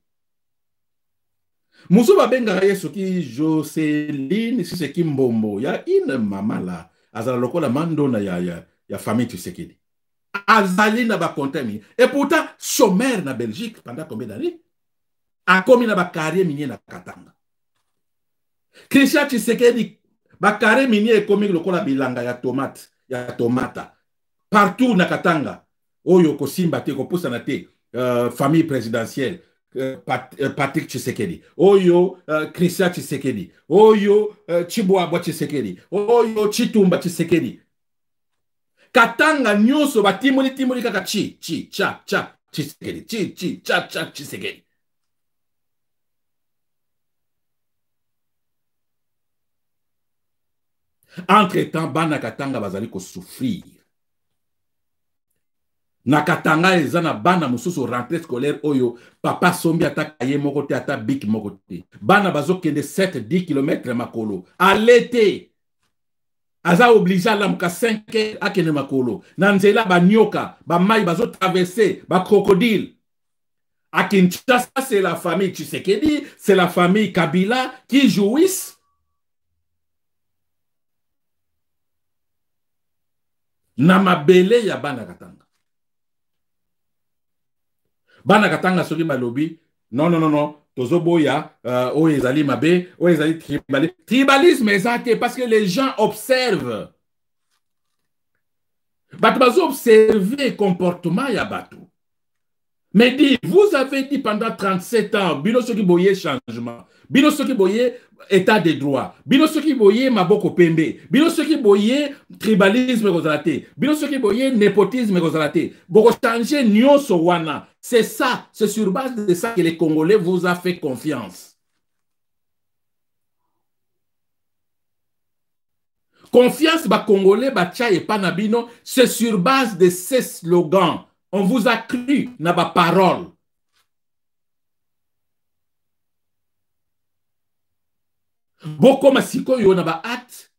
Speaker 1: Muso ba benga yeso ki Joseline si c'est ki mbombo ya une mama la azala lokola mandona ya famille Tshisekedi. Azali na ba contrat minier et pourtant chômeur na Belgique pendant combien d'années? A komi na ba carré minier na Katanga. Christian Tshisekedi bakare minier ekomi lokola bilanga ya tomata partout na Katanga oyo kosimba te kopusa na te famille présidentielle Patrick Tshisekedi oyo Christian Tshisekedi oyo Chibwabwa Tshisekedi oyo Chitumba Tshisekedi Katanga nyonso batimoli kaka cha Tshisekedi cha Tshisekedi. Entre-temps, bana Katanga bazali ko souffrir. Na Katanga ezana bana mususu rentrée scolaire oyo papa sombi ata kaye moko te ata bik moko te. Bana bazo kende 7-10 km makolo. À l'été. Aza obligé la muka 5 heures akene makolo. Na nzela ba nyoka, ba mai bazo traverser, ba crocodile. À Kinshasa, c'est la famille Tshisekedi, c'est la famille Kabila qui jouissent. Na mabele ya bana Katanga. Bana Katanga soki balobi, non, tozoboya, ezali mabe, ezali tribalisme. Tribalisme exact, parce que les gens observent. Batu bazo observer comportement ya batu. Mais dit, vous avez dit pendant 37 ans, bino soki boye changement, bino soki boye état de droit, bino soki boye maboko pembe, bino soki boye tribalisme kozalate, bino soki boye népotisme kozalate, boko changer nyonso wana. C'est ça, c'est sur base de ça que les Congolais vous a fait confiance. Confiance ba Congolais ba tcha et pas nabino, c'est sur base de ces slogans. On vous a cru na ba parole. Boko masiko yo na ba acte.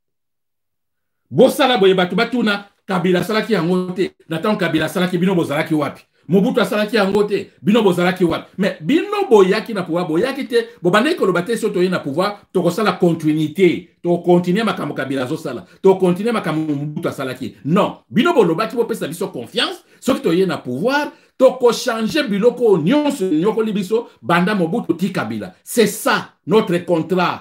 Speaker 1: Bo sala boye batu na Kabila salaki yangote. Natan Kabila salaki bino bozalaki wapi. Mobutu salaki yangote. Bino bozalaki wapi. Mais bino boyaki na pouvoir boyaki te. Bobande ko lobate soto ye na pouvoir. Toko sala continuité. Toko continuer makambo Kabila zo sala. Toko continuer makambo Mobutu salaki. Non. Bino bolobaki bo pesa biso confiance. Soki to ye na pouvoir. Toko changer biloko nyonso nyoko libiso. Banda Mobutu ti Kabila. C'est ça notre contrat.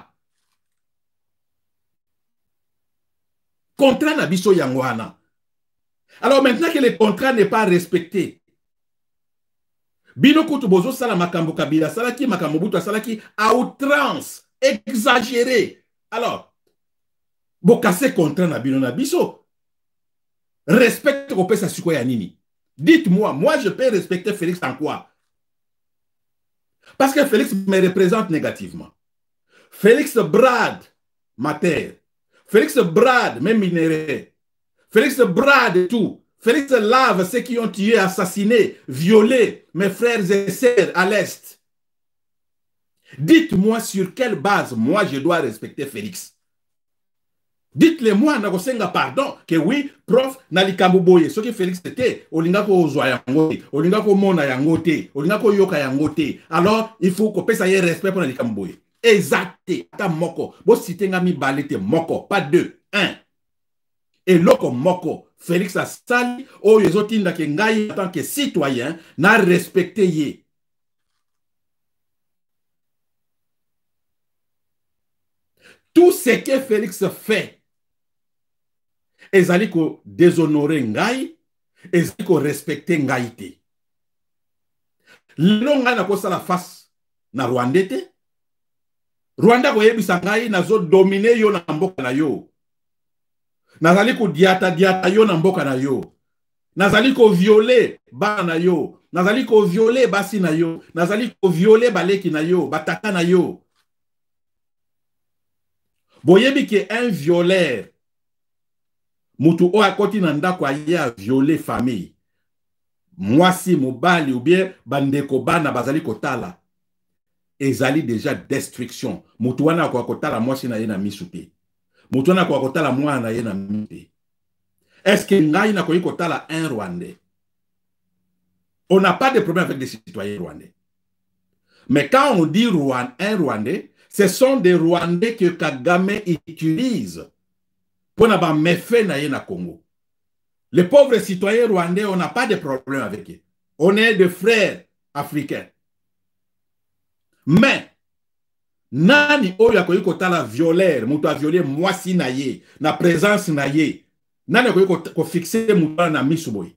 Speaker 1: Contrat na biso yangwana. Alors maintenant que le contrat n'est pas respecté, bino kutu bozo sala makambo Kabila salaki makambo Mobutu salaki à outrance, exagéré. Alors, bokase contrat na bino na biso. Respecte ko pesa siko ya nini? Dites-moi, moi je peux respecter Félix en quoi? Parce que Félix me représente négativement. Félix brade ma terre. Félix brade mes minéraux. Félix brade tout. Félix lave ceux qui ont tué, assassiné, violé mes frères et sœurs à l'Est. Dites-moi sur quelle base moi je dois respecter Félix. Dites-le-moi, nakosenga pardon, que oui, prof, nalikambo boye, ce que Félix était, olingako ozwa yangote, olingako mona yangote, olingako yoka yangote. Alors, il faut qu'on paye ça y respect pour nalikambo boye. Exacté, ta moko, bo sitenga mi balete moko, pas deux, un. Et loko moko, Félix a sali, o yezotinda ke ngai en tant que citoyen, na respecté ye. tout ce que Félix fait, ezali ko déshonorer ngai, ezali ko respecter ngai te. Lelo ngai na kosala face na Rwanda te. Rwanda ko yebisa ngai nazo dominer yo na mboka na yo. Nazali ko diata yo na mboka na yo. Nazali ko violer bana na yo. Nazali ko violer basi na yo. Nazali ko violer baleki na yo, bataka na yo. Boyebi ke un violeur mutu o akoti na ndako aye a violer famille. Mwasi mobali ou bien bandeko bana bazali kotala. Ezali déjà destruction. Mutu wana kwa kotala mwasi na ye na misu te. Mutu wana kwa kotala mwana na ye na misu te. Est-ce que ngai na koyi kotala un Rwandais? On n'a pas de problème avec des citoyens rwandais. Mais quand on dit un Rwandais, ce sont des Rwandais que Kagame utilise pour n'avoir méfait na ye na Congo. Les pauvres citoyens rwandais, on n'a pas de problème avec eux. On est des frères africains. Mais, nani oyo akoyi kotala violeur, mutu a violé mwasi na ye, na présence na ye, nani akoyi ko fixer mutu na misu boy.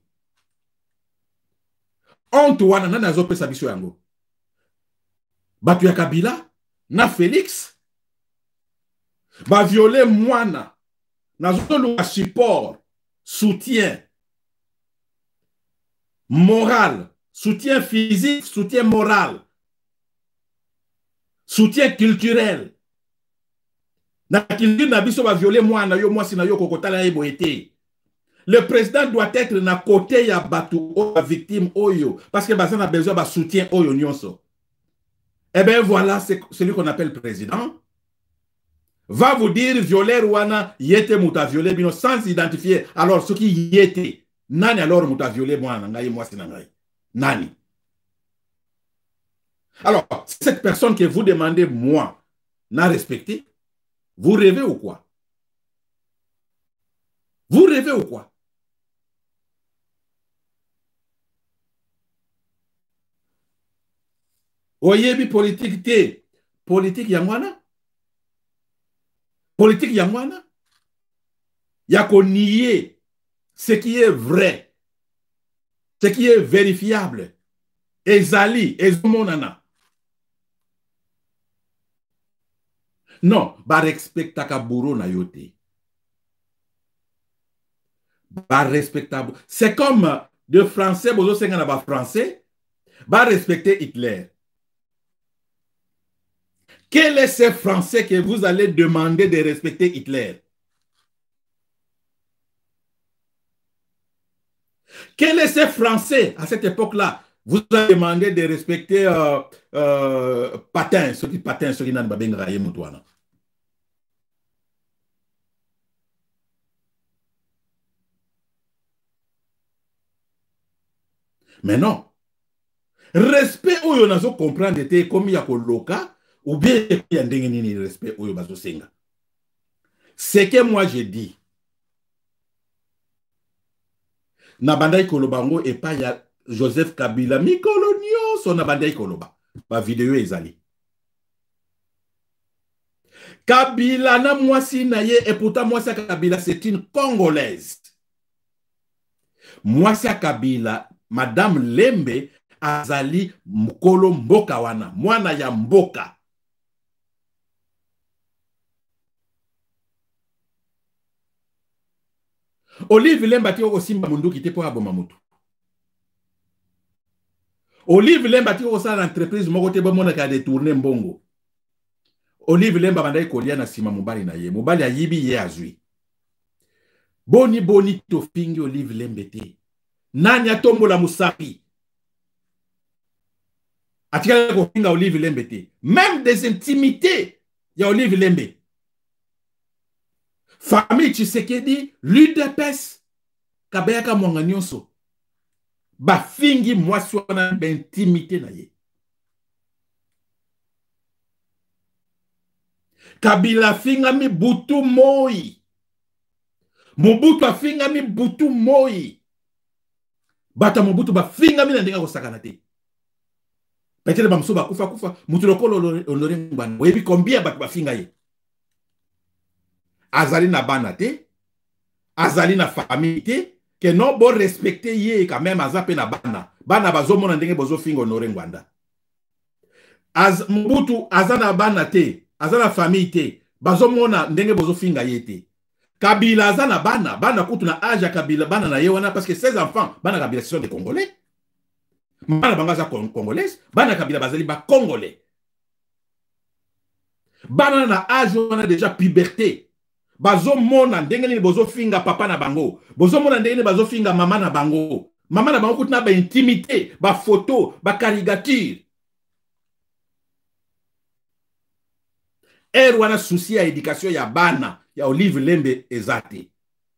Speaker 1: Onto wana nani azopesa biso yango. Batu ya Kabila, na Félix, ba violé mwana, na zolo support, soutien moral, soutien physique, soutien moral, soutien culturel. Na culture na biso ba violer mwana yo mwasi na yo kokotala ebo été. Le président doit être na côté ya batu o victime oyo parce que baza na besoin ba soutien oyo nyonso. Eh bien voilà, c'est celui qu'on appelle président. Va vous dire violer wana yete muta violer bino sans identifier. Alors ce qui yete nani alors muta violer mwana ngai mwasi na ngai. Nani? Alors, cette personne que vous demandez, moi, n'a respecté, vous rêvez ou quoi? Vous rêvez ou quoi? Oyebi politique te, politique yangwana? Politique yangwana? Yako nier ce qui est vrai, ce qui est vérifiable. Ezali, ezomonana. Non, ba respectaka bourreau na yote. Ba respectable. C'est comme de français, bozo senga ba français, ba respecter Hitler. Quel est ce français que vous allez demander de respecter Hitler? Quel est ce français à cette époque-là? Vous allez demander de respecter Patin, ceux qui n'ont pas bien graillé Moutouana. Mais non. Respect où on a comprendre comme il y a loka ou bien il y a un respect où on a senga. Ce que moi j'ai dit. Nabandai Kolobango et pas ya Joseph Kabila Mikolonio son Nabandai Koloba. Ma vidéo est allée. Kabila na mwasi na ye et pourtant mwasi Kabila c'est une Congolaise. Mwasi Kabila Madame Lembe azali mkolo mboka wana mwana ya mboka. Olive Lemba ti oko simba mundu ki te po aboma mutu. Olive Lemba ti oko sala entreprise moko te bomona ka détourner mbongo. Olive Lemba bandai kolia na sima mobali na ye. Mobali ayibi ye azui. Boni to fingi Olive Lembe te. Nanya tombola musapi. Atika ko finga Olive Lembe te. Même des intimités ya Olive Lembe. Famille Tshisekedi, l'UDPS, Kabeyaka Mwanganyonso. Ba fingi mwasi wana intimité na ye. Kabila finga mi butu moi. Mobutu afinga mi butu moi. Bata Mobutu ba finga mi ndenga kosakana te. Petele ba mso ba kufa mutu lokolo Honoré Ngwana. Webi combien batu ba finga ye. azali na bana te, azali na famille te, que non bon respecter ye quand même azape na bana. Bana bazomona ndenge bozo fingo Honoré Ngwanda. Mobutu azana bana te, azana famille te, bazomona ndenge bozo finga ye te. Kabila azana bana, bana kutu na âge ya Kabila bana na ye wana parce que 16 enfants, bana Kabila sont des Congolais. Bana bangaza Congolais, bana Kabila bazali ba Congolais. Bana na âge wana déjà puberté. Bazo mona ndenge ni bozo finga papa na bango. Bozo mona ndenge ni bazo finga mama na bango. Mama na bango kutu ba intimité, ba photo, ba caricature. Wana souci ya éducation ya bana ya Olive Lembe ezate.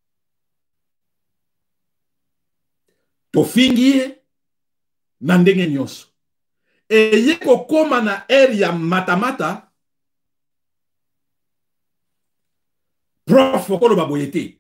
Speaker 1: Tofingi na ndenge nyonso. Ye kokoma na ya matamata prof okolo baboyete.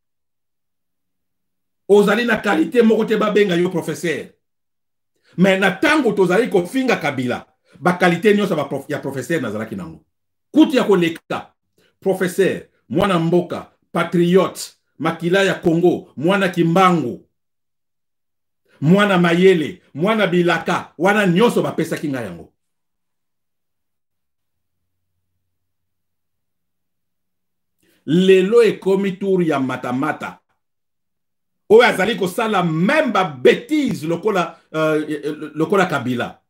Speaker 1: Ozali na qualité moko te babenga yo professeur. Mais na tango tozali kofinga Kabila, ba qualité nyonso ya professeur nazalaki nango. Kuti ya koleka, professeur, mwana mboka, patriote, makila ya Congo, mwana kimbangu, mwana mayele, mwana bilaka, wana nyonso bapesa kinga yango. Lelo ekomi tour ya matamata. Oyo azali kosala même ba bêtise lokola Kabila.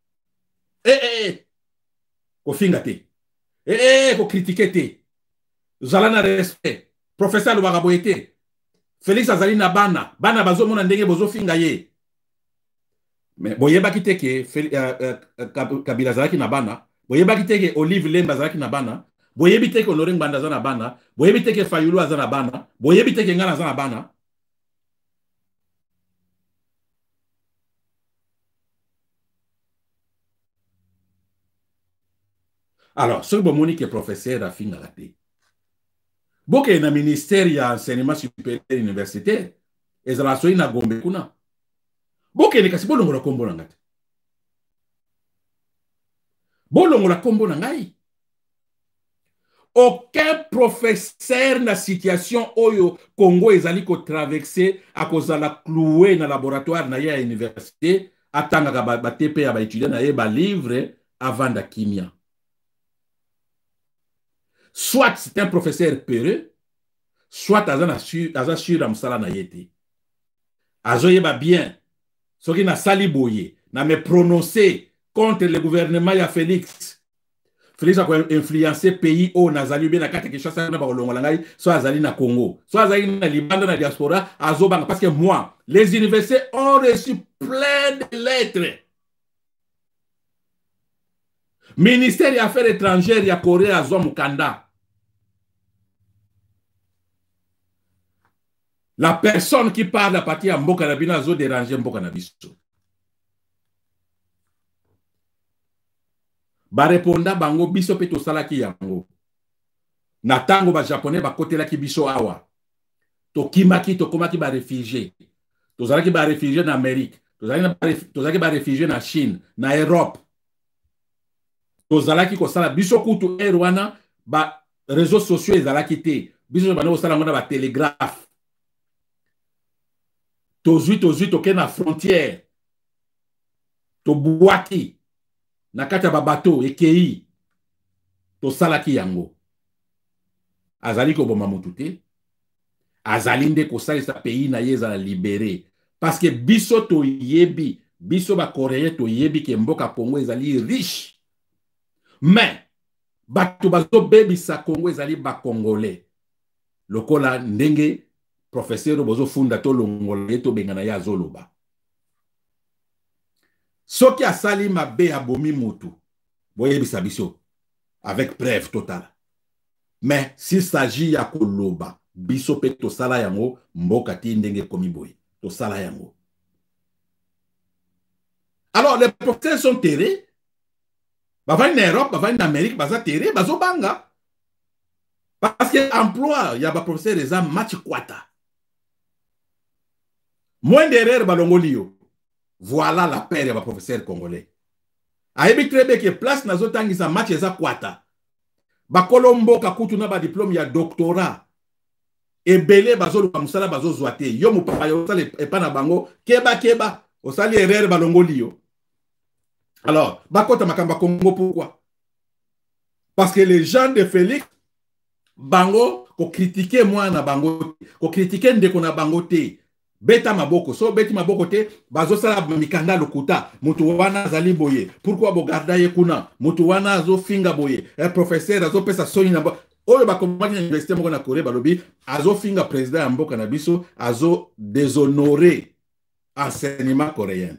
Speaker 1: Kofinga te. Ko critiquer te. Zala na respect. Professeur lobaka boye te. Félix azali na bana. Bana bazomona ndenge bozofinga ye. Mais boyebaki te ke Kabila azalaki na bana. Boyebaki te ke Olive Lembe azalaki na bana. Boyebi te ke Honoré Ngwanda aza na bana. Boyebi te ke Fayulu aza na bana. Boyebi te ke Ngana aza na bana. Alors, ce que Monique est professeur a fini à la télé. Boke na ministère ya enseignement supérieur universitaire. Ezala soyi na Gombe kuna. Boke ne kasi bolongo la kombo na ngati. Bolongo la kombo na ngai. Aucun professeur na situation oyo Congo ezali ko traverser a kozala cloué na laboratoire na ya université atanga ba TP ya ba étudiant na ye ba livre avant da kimia. Soit c'est un professeur peureux, soit aza sur amsala na yete. Azoyeba bien, ce qui na sali boye, na me prononcer contre le gouvernement ya Félix. Félix a influencé pays au nazali bien na kate ke chasa na ba kolongola ngai, soit azali na Congo, soit azali na Liban na diaspora, azobanga parce que moi, les universités ont reçu plein de lettres. Ministère des Affaires étrangères ya Corée a Mukanda. La personne qui parle à partir de Mboka Nabina a dérangé Mboka Nabiso. Ba reponda bango biso pe to salaki yango. Na tango ba japonais ba kotela ki biso awa. To kimaki to komaki ba réfugié. To zalaki ba réfugié na Amérique. To zalaki ba réfugié na Chine, na Europe. Tozalaki kosala biso kutu wana ba réseaux sociaux ezalaki te biso bana kosala ngona ba télégraphe tozui toke na frontière to buaki na kati ya ba bateau ekei tosalaki yango azali ko boma mutu te azali nde kosalisa pays na ye ezala libéré parce que biso to yebi biso ba coréen to yebi ke mboka Congo ezali riche. Mais, bato bazo bebisa Congo ezali ba Congolais. Lokola ndenge professeur bozo funda to longola to bengana ya zoloba. Soki asali mabe abomi mutu, boyebisa biso avec preuve totale. Mais s'il s'agit ya koloba, biso pe to sala yango mboka ti ndenge komi boye, to sala yango. Alors les professeurs sont terrés. Bavani en Europe, bavani en Amérique, baza terre, bazo banga. Parce que emploi, il y a des professeurs des armes match kwata. Moins d'erreur balongolio. Voilà la paire des professeurs congolais. Ayebi très bien que place nazo tangisa match eza kwata. bakolomboka kutu na ba diplôme ya doctorat ebele bazoluka musala bazozwa te yo mopapa yo osala epa na bango keba osali erreur balongoli yo. Alors bakota makamba Congo, pourquoi? Parce que les gens de Félix bango ko critiquer moi na bango ko critiquer ndeko na bango te beta maboko so beti maboko te bazosala mikanda lokuta mutu wana azali boye pourquoi bogarda ye kuna mutu wana azo finga boye professeur azo pesa soni na oyo bakomani na université moko na Corée balobi azo finga président ya mboka na biso azo déshonorer enseignement coréen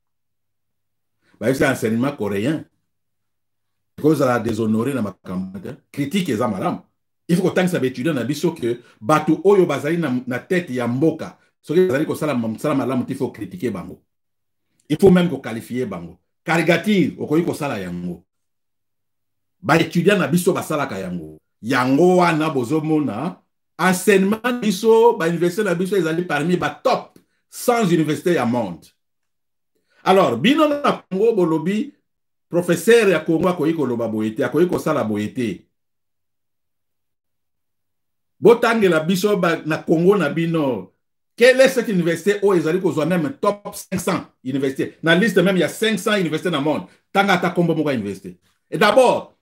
Speaker 1: ba c'est enseignement coréen cause la déshonorer na makambo critique eza malamu. Il faut que tant que ça étudier na biso que batu oyo bazali na tête ya mboka so que bazali ko sala malamu il faut critiquer bango. Il faut même ko qualifier bango. Caricature okoyi ko sala yango. Ba étudiant na biso basala ka yango. Yango wana bozomona enseignement biso ba université na biso ezali parmi ba top 100 universités ya monde. Alors bino na Congo bolobi professeur ya Congo akoyi ko loba boyete akoyi ko sala boyete. Botangela biso na Congo na bino. Quelle est cette université où ils ont même top 500 universités? Dans la liste même, il y a 500 universités dans le monde. Tanga ta Combo Moga Université. Et d'abord,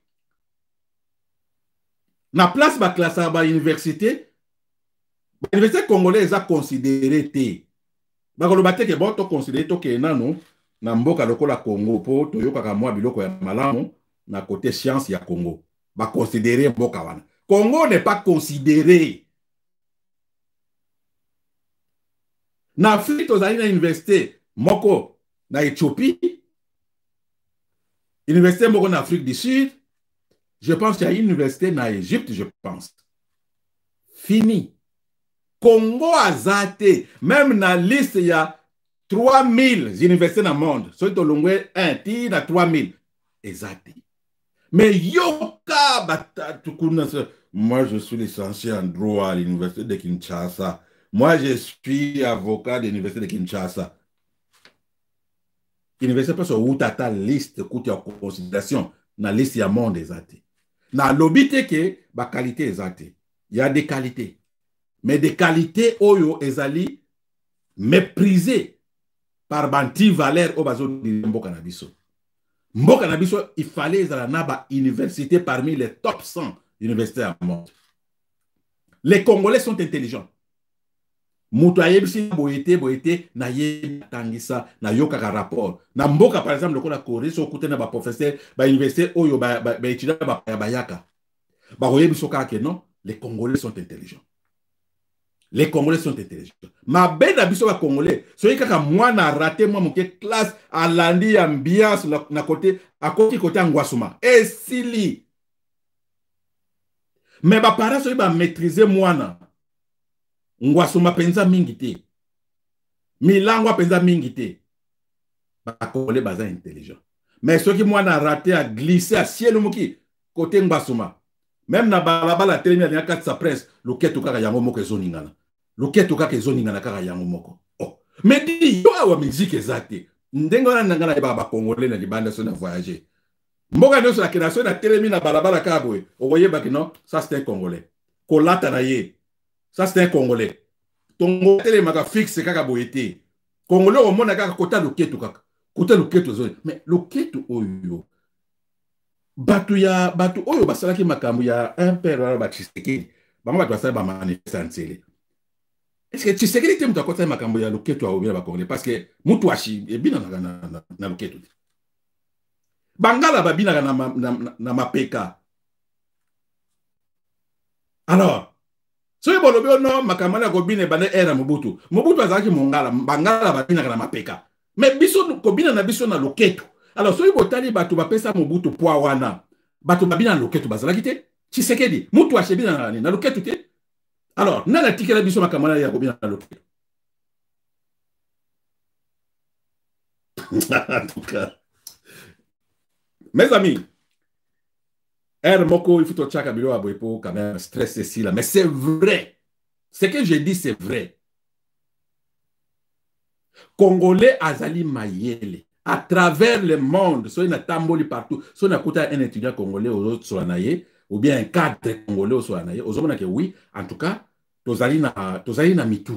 Speaker 1: na place ba classe ba université, l'université congolaise a considéré té. Ba ko lobate ke bon to considérer to ke nanu na mboka lokola Congo po to yoka mwa biloko ya malamu na côté science ya Congo. Ba considérer mboka wana. Congo n'est pas considéré. Na Afrique, aux années université, Moko, na Éthiopie, université Moko en Afrique du Sud, je pense qu'il y a une université en Égypte, je pense. Fini. Congo a zaté, même dans la liste, il y a 3000 universités dans le monde. Soit au long un tir, il y a 3000. Exacté. Mais yoka moi je suis licencié en droit à l'université de Kinshasa. Moi je suis avocat de l'université de Kinshasa. L'université peut se outata liste coûte en considération na liste ya monde exacté. Na lobité que ba qualité exacté. Il y a des qualités. Mais des qualités oyo ezali méprisées par banti valeur au bazo de mboka na biso. Mboka na biso, il fallait une université parmi les top 100 universités à monde. Les Congolais sont intelligents. Mutu ayebisi boyete na ye tangisa na yokaka rapport. Na mboka par exemple lokola Corée so koute na ba professeur ba université oyo ba étudiant ba bayaka. Ba oyebiso kaka non, les Congolais sont intelligents. Les Congolais sont intelligents. Ma belle abisso ba Congolais, soyez kaka moi na raté moi mon classe à landi ambiance na côté à côté Ngwasuma. Et sili. Mais ba parents soyez ba maîtriser moi na Ngwasuma penza mingité. Milangwa penza mingité. Ba Congolais baza intelligent. Mais ceux qui moi na raté à glisser à ciel muki côté Ngwasuma. Même na balabala télé na 400 presse, le ketu kaka yango moko ezoningana. Loketo kaka ezoningana kaka yango moko. Oh. Mais dis yo awa musique exacte. Ndengo na ngana ba Congolais na libanda so na voyager. Mboka no so la création na télé na balabala kabwe. Ovoye ba non, ça c'est un Congolais. Kolata na ye. Ça c'est un Congolais. Tongo télé maka fixe kaka boyete. Congolais au mona kaka kota loketo kaka. Kota loketo zo. Mais loketo oyo. Batu oyo basalaki makambo ya un père ba Tshisekedi. Bango batu basala ba manifestation. Est-ce que Tshisekedi te mutu akota makambo ya loketo a obira ba Congolais parce que mutu ashi ebina na loketo. Bangala babina na mapeka. Alors, so yebolobi ono makambo na kobina bana era Mobutu. Mobutu azaki mongala, bangala babina na mapeka. Mais biso kobina na biso na loketo. Alors, so yebotali batu bapesa Mobutu poa wana. Batu babina na loketo bazalaki te. Tshisekedi mutu ashebina na loketo te. Alors, nana tikela biso makamana ya kobina na loketo. En tout cas. Mes amis, Moko, il faut que tu aies quand même stress ici là. Mais c'est vrai. Ce que je dis, c'est vrai. Congolais azali mayele. À travers le monde, soit il y a tamboli partout, soit il y a un étudiant congolais aux autres sur la naïe, ou bien un cadre congolais au soit que oui, en tout cas, tozali na mitu.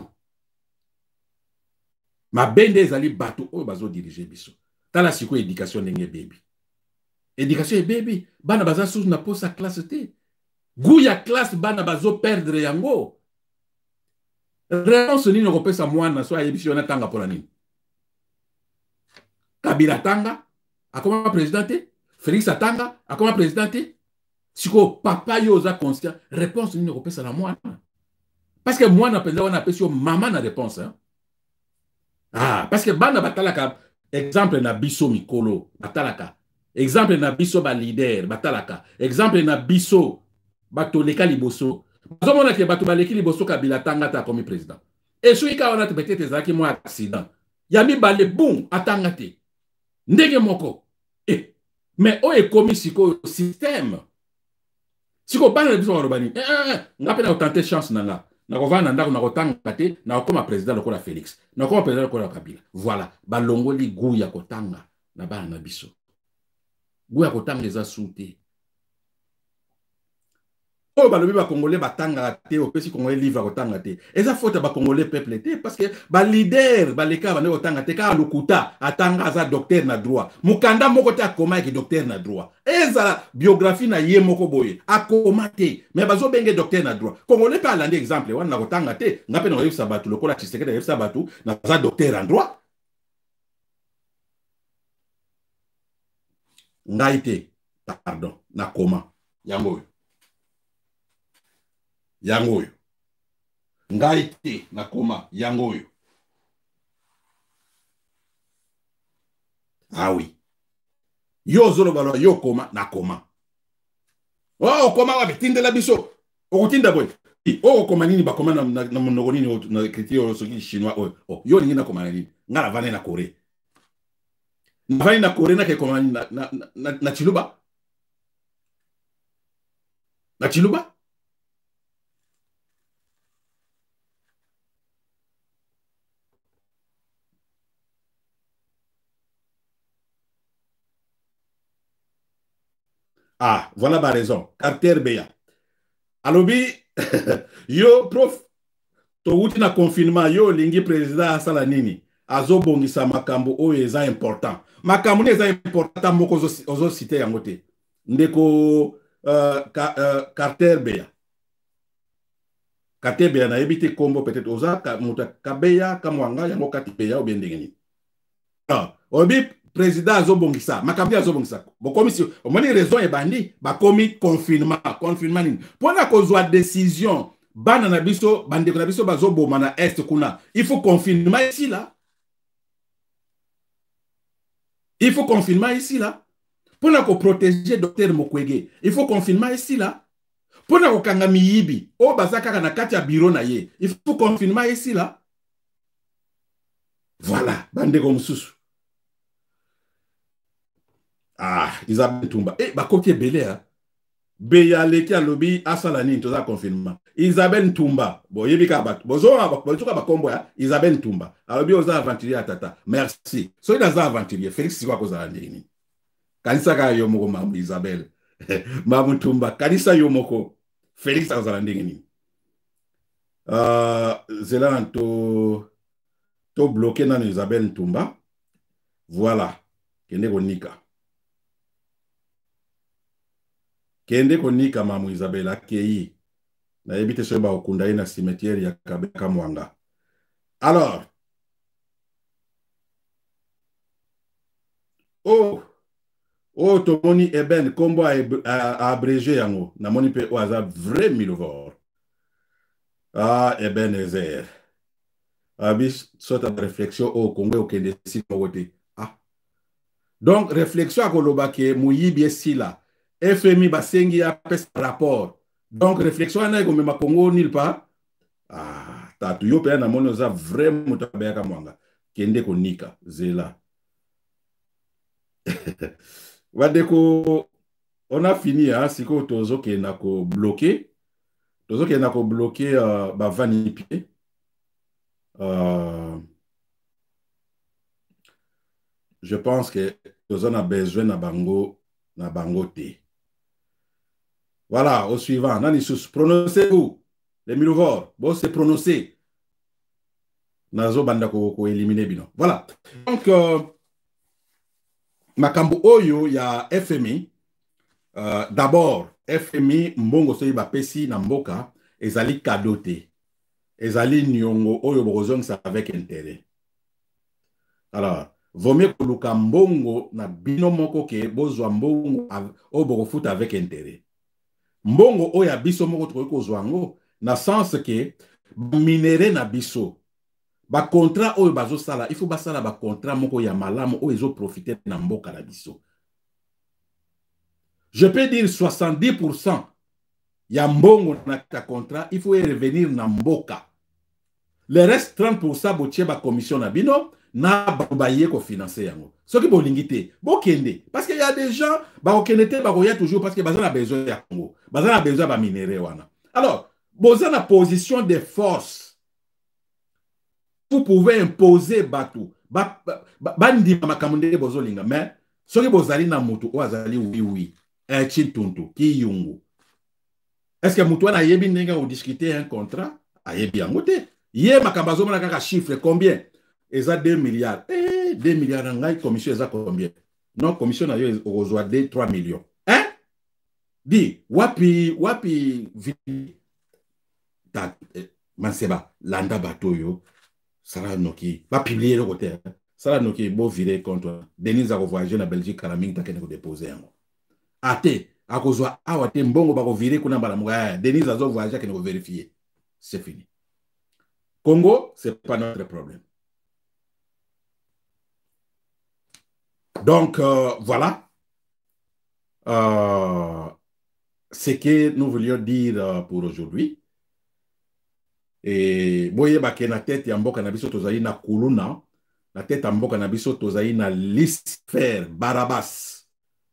Speaker 1: Ma bende ezali bato oyo bazo diriger biso. Tala siko éducation ndenge baby. Éducation baby, bana baza sous na posa classe te. Gouya classe bana bazo perdre yango. Réponse nini okopesa mwana so ayebi na tanga pona nini? Kabila tanga akoma président te, Félix atanga akoma président te. Siko papa yo oza conscient, réponse nini okopesa na mwana? Parce que mwana penza wana apesi yo mama na réponse hein? Ah, parce que bana batalaka exemple na biso mikolo batalaka. Exemple na biso ba leader batalaka. Exemple na biso bato leka liboso. Bazomona ke bato baleki liboso Kabila tanga ta comme président. Et soki ka wana peut-être ezalaki mwa accident. Ya mibale boum atanga te. Ndenge moko. Mais o ekomi siko système. Siko bana na biso barobani. Nga pe na tenter chance na nga. Nakovana ndako nakotanga te na okoma président lokola Félix. Na okoma président lokola Kabila. Voilà, balongoli gu ya kotanga na bana na biso. Gu ya kotanga eza souté. Oh, balobi ba congolais batanga te opesi congolais livre kotanga te. Eza faute ba congolais peuple te parce que ba leader ba leka ba ne kotanga te ka lukuta atanga za docteur na droit. Mukanda moko te akoma ki docteur na droit. Eza biographie na ye moko boye akoma te. Mais bazo benge docteur na droit. Congolais pa lande exemple wana na kotanga te. Ngape na yebisa batu lokola Tshisekedi yebisa batu na za docteur en droit. Ngaite pardon na koma yango. Yango oyo. Ngai te na koma yango oyo. Ah oui. Yo zolo balo yo koma na koma. Oh koma wa bitindela biso. Okotinda boy. Oh koma nini ba koma na monoko nini na critique soki chinois oh yo ningi na koma nini. Ngala vane na Corée. Na vane na Corée na ke koma na Chiluba. Na Chiluba? Ah, voilà ma raison. Carter Beya. Alobi, yo, prof, to wuti na confinement, yo, lingi président asala nini. Azo bongisa makambo oyo eza important. Makambo ne eza important moko ozo cité yango te. Ndeko Carter Beya. Carter Beya na ebite kombo peut-être oza muta kabeya kamwanga yango kati beya ou bien ndengeni. Ah, obi président azobongisa makambi azobongisa bokomi si omoni raison e bandi bakomi confinement nini pona kozwa décision bana na biso bandeko na biso bazoboma na est kuna il faut confinement ici là pona ko protéger docteur Mukwege il faut confinement ici là pona ko kanga miyibi o bazaka na kati ya bureau na ye il faut confinement ici là voilà bandeko mususu. Ah, Isabelle Tumba. Eh, bah, côté belé, hein. Beya leki alobi asala nini toza confinement. Isabelle Tumba. Bon, yebika bat. Bozo ba kombo ya Isabelle Tumba. Alobi oza aventurier atata. Merci. So il a aventurier. Félix sikwa koza ndini. Kanisa ka yo moko mamu Isabelle. Mamu Tumba. Kanisa yo moko. Félix koza ndini. Zelan to bloqué na Isabelle Tumba. Voilà. Kende konika. Kende konika mamu Isabelle akei na ebite soba okunda na cimetière ya Kabeka Mwanga. Alors, tomoni eben kombo a abrégé yango na moni pe oaza vrai milvor. Ah eben ezer. Abis sota réflexion au Congo okende si kote. Ah. Donc réflexion akoloba ke muyibi esila. FMI basengi a pes rapport. Donc réflexion na ko mema Congo nil pas. Ah, tatu yo pe na mono za vraiment mutabeka Mwanga. Kende ko nika zela. Wadeko on a fini hein, siko tozo ke na ko bloquer. Tozo ke na ko bloquer ba vani pied. Je pense que tozo na besoin na bango te. Voilà, au suivant. Nanisus, prononcez-vous. Les Milvor, bon, c'est prononcé. Nazo banda ko éliminer bino. Voilà. Donc, makambo oyo ya FMI, d'abord, FMI mbongo soyi bapesi na mboka ezali kadote. Ezali nyongo oyo bokozongisa avec intérêt. Alors, vaut mieux koluka mbongo na bino moko ke bozwa mbongo oyo bokofuta avec intérêt. Mbongo oyo ya biso moko tokoki kozwa yango na sens ke minere na biso ba contrat oyo bazosala il faut basala ba contrat moko ya malamu oyo ezoprofite na mboka na biso. Je peux dire 70% ya mbongo na ta contrat il faut y revenir na mboka. Le reste 30% botie ba commission na bino na baye ko financer yango. Soki bolingi te bokende parce que y a des gens ba okende te ba koya toujours parce que bazana besoin ya Congo. Bazana besoin ba minéraux wana. Alors, bozana position de force. Vous pouvez imposer batou. Bandi makamunde bozolinga mais soki bozali na mutu o azali oui. Chintuntu ki yungu. Est-ce que mutu wana yebi ndenge o discuter un contrat? Ayebi yango te. Ye makambazo mona kaka chiffre combien? Eza 2 milliards. 2 milliards ngai commission eza combien? Non, commission na yo ozwa 3 millions. Hein? Di, wapi ta manseba landa batoyo sara noki ba publier le côté. Sara noki bo virer compte. Denis a voyager na Belgique kala mingi takene ko déposer yango. Ate akozwa awate mbongo ba ko virer kuna bala mga. Denis azo voyager kene ko vérifier. C'est fini. Congo, c'est pas notre problème. Donc, voilà ce que nous voulions dire pour aujourd'hui. Et boye bake na tête ya mboka na biso tozali na kuluna, na tête ya mboka na biso tozali na Lucifer Barabas.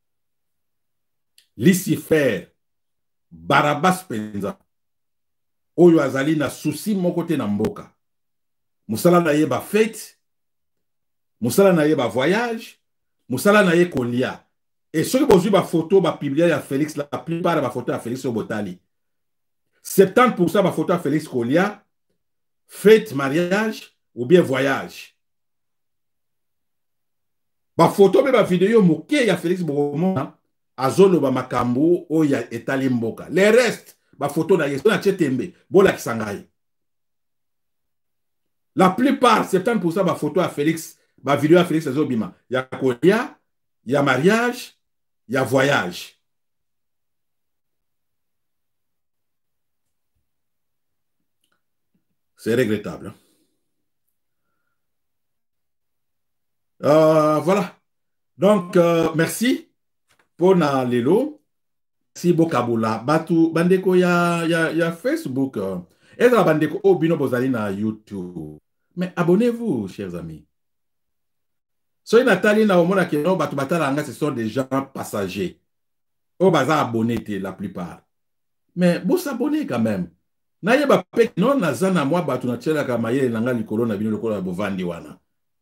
Speaker 1: Lucifer Barabas penza. Oyo azali na souci moko te na mboka. Musala na ye ba fête, musala na ye ba voyage, musala na ye kolia. Et ceux qui ont ba photo ba publier ya Félix, la plupart de ba photo ya Félix Obotali. 70% ba photo ya Félix Kolia, fête, mariage ou bien voyage. Ba photo be ba vidéo moké ya Félix Bogomona azolo ba makambo o ya etali mboka. Les restes ba photo na yeso na chetembe bola kisangai. La plupart 70% ba photo à Félix, ba vidéo à Félix Azobima, ya kolia, ya mariage, ya voyage. C'est regrettable. Voilà. Donc, merci pour na lelo. Si Bokabula, Batu, Bandeko ya Facebook. Et la Bandeko Obino Bozali na YouTube. Mais abonnez-vous, chers amis. Soyez Nathalie na Omona Keno, Batu Batalanga, ce sont des gens passagers. Au bazar abonnés, la plupart. Mais vous s'abonnez quand même. Naye ba pek non nazana moi batu na tchela kamaye nanga likolo na bino lokolo bovandi wana.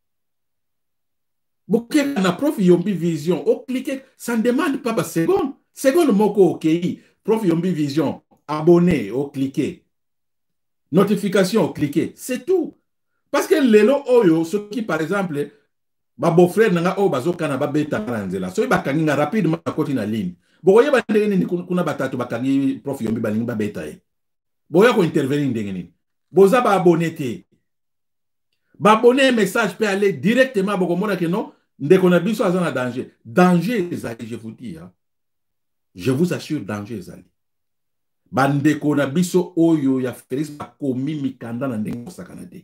Speaker 1: Boké na prof Yombi Vision, au cliquer, ça ne demande pas ba seconde. Seconde moko ok. Prof Yombi Vision, abonné, au cliquer. Notification, au cliquer. C'est tout. Parce que lelo oyo, ceux qui par exemple, ba beau-frère nanga o bazo kana ba beta kanzela. So ba kaninga rapidement à côté na ligne. Boye ba ndenge ni kuna batatu bakangi prof Yombi balingi ba beta e. Boya ko intervenir ndenge nini. Boza ba abonné te. Ba abonné message peut aller directement boko mona que non, ndeko na biso azana danger. Danger ezali, je vous dis hein. Je vous assure danger ezali. Bandeko na biso oyo ya Félix bakomi mikanda na ndenge sakana te.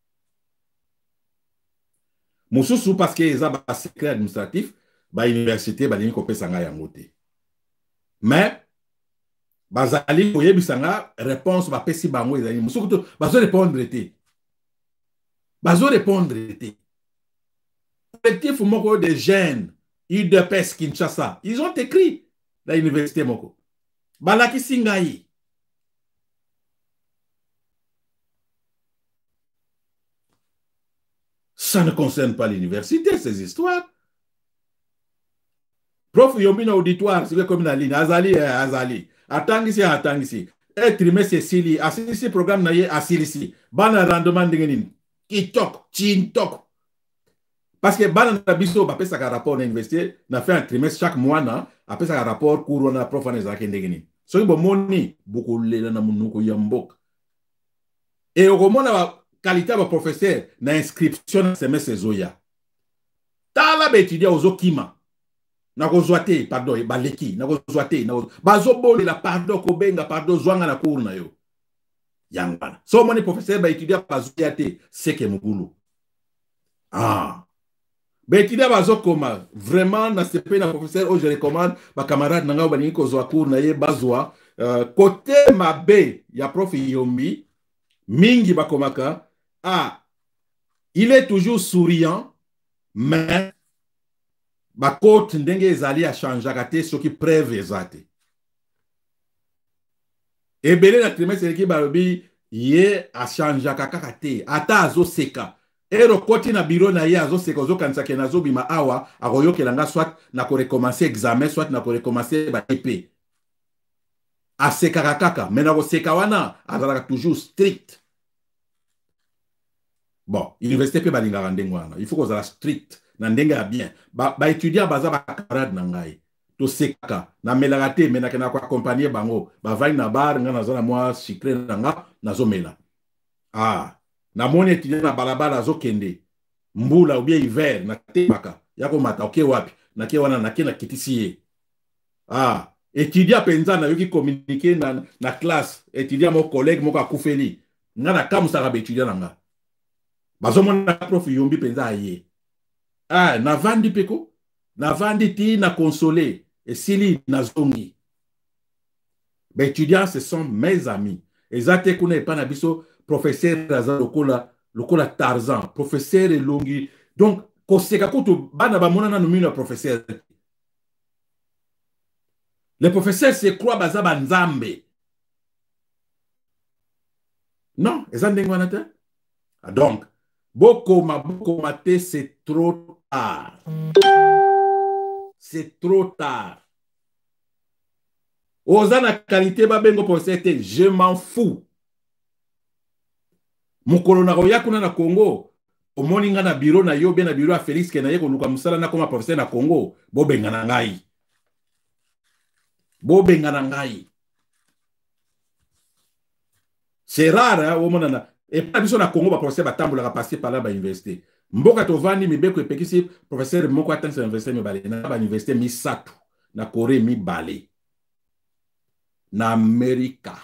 Speaker 1: Mosusu parce que eza ba secret administratif, ba université ba lingi ko pesa nga yango te. Mais bazali koyebisanga réponse ba pesi bango ezali musuku to bazo répondre te. Bazo répondre te. Collectif moko de jeunes UDPS Kinshasa, ils ont écrit la université moko. Balaki singai. Ça ne concerne pas l'université, ces histoires. Prof Yombi na auditoire, c'est comme la ligne. Azali, Azali. atangisi atangisi e trimestre sili asili programme na ye asilisi bana rendement ndenge nini kitok chintok parce que bana na biso bapesaka rapport na université na fait un trimestre chaque mois na apesaka rapport cours na prof na ezalaki ndenge nini soki bomoni bokolela na monoko ya mboka e okomona ba qualité ya baprofesseur na inscription na semestre ezoya tala baétudia ozokima nakozwa te pardon baleki nakozwa te bazobolela pardon kobenga pardon zwanga na cours na yo yangana so omoni professeur baétudia bazoya te seke mokulu baétudia bazokoma vraiment na sepe na professeur oyo je recommande bacamarade na ngai balingi kozwa cours na ye bazwa côté mabe ya prof Yombi mingi bakomaka il est toujours souriant mais bakote ndenge ezali achangeaka te soki preuve eza te ebele na trimestre eleki balobi ye achangeaka kaka te ata azoseka erokoti na biro na ye azoseka ozokanisaki nazobima awa akoyokela nga soit na korekomanse examen soit na korekomanse baepe asekaka kaka me na koseka wana azalaka toujours strict bon université mpe balingaka ndenge wana il faut kozala strict na ndenge ya bien baétudia baza bacamarade na ngai tosekaka namelaka te menake na koakompagne bango bavandi na bar nga naza na mwa sucre na nga nazomela namoni étudia na balabala azokende mbula ubie hiver natemaka ya komata oke wapi nake wana nake nakitisi ye étudia mpenza nayoki communiqué na classe étudia mo collègue moko akufeli nga nakamusaka baétudia na nga bazomona prof Yombi mpenza aye navandi peko navandi ti na consolé esili nazongi baétudiants ce sont mes amis ezate kuna epa na biso professeur aza lokola Tarzan professeur elongi donc koseka kutu bana bamona nanu mino ya professeur les professeurs se croient baza banzambe non eza ndenge wana te donc bokoma te c'est trop tard. C'est trop tard. Ozana qualité babengo professeur te, je m'en fous. Mokolo na koya kuna na Congo, omoni nga na bureau na yo, bien na bureau a Félix ke na ye koluka musala na koma professeur na Congo, bobenga na ngai. Bobenga na ngai. C'est rare, omona na et pas biso na Congo ba professeur batambola passer par là ba université. Mboka tovani mibeko epekisi professeur moko atansa université mibale na ba université misatu na Corée mibale na Amerika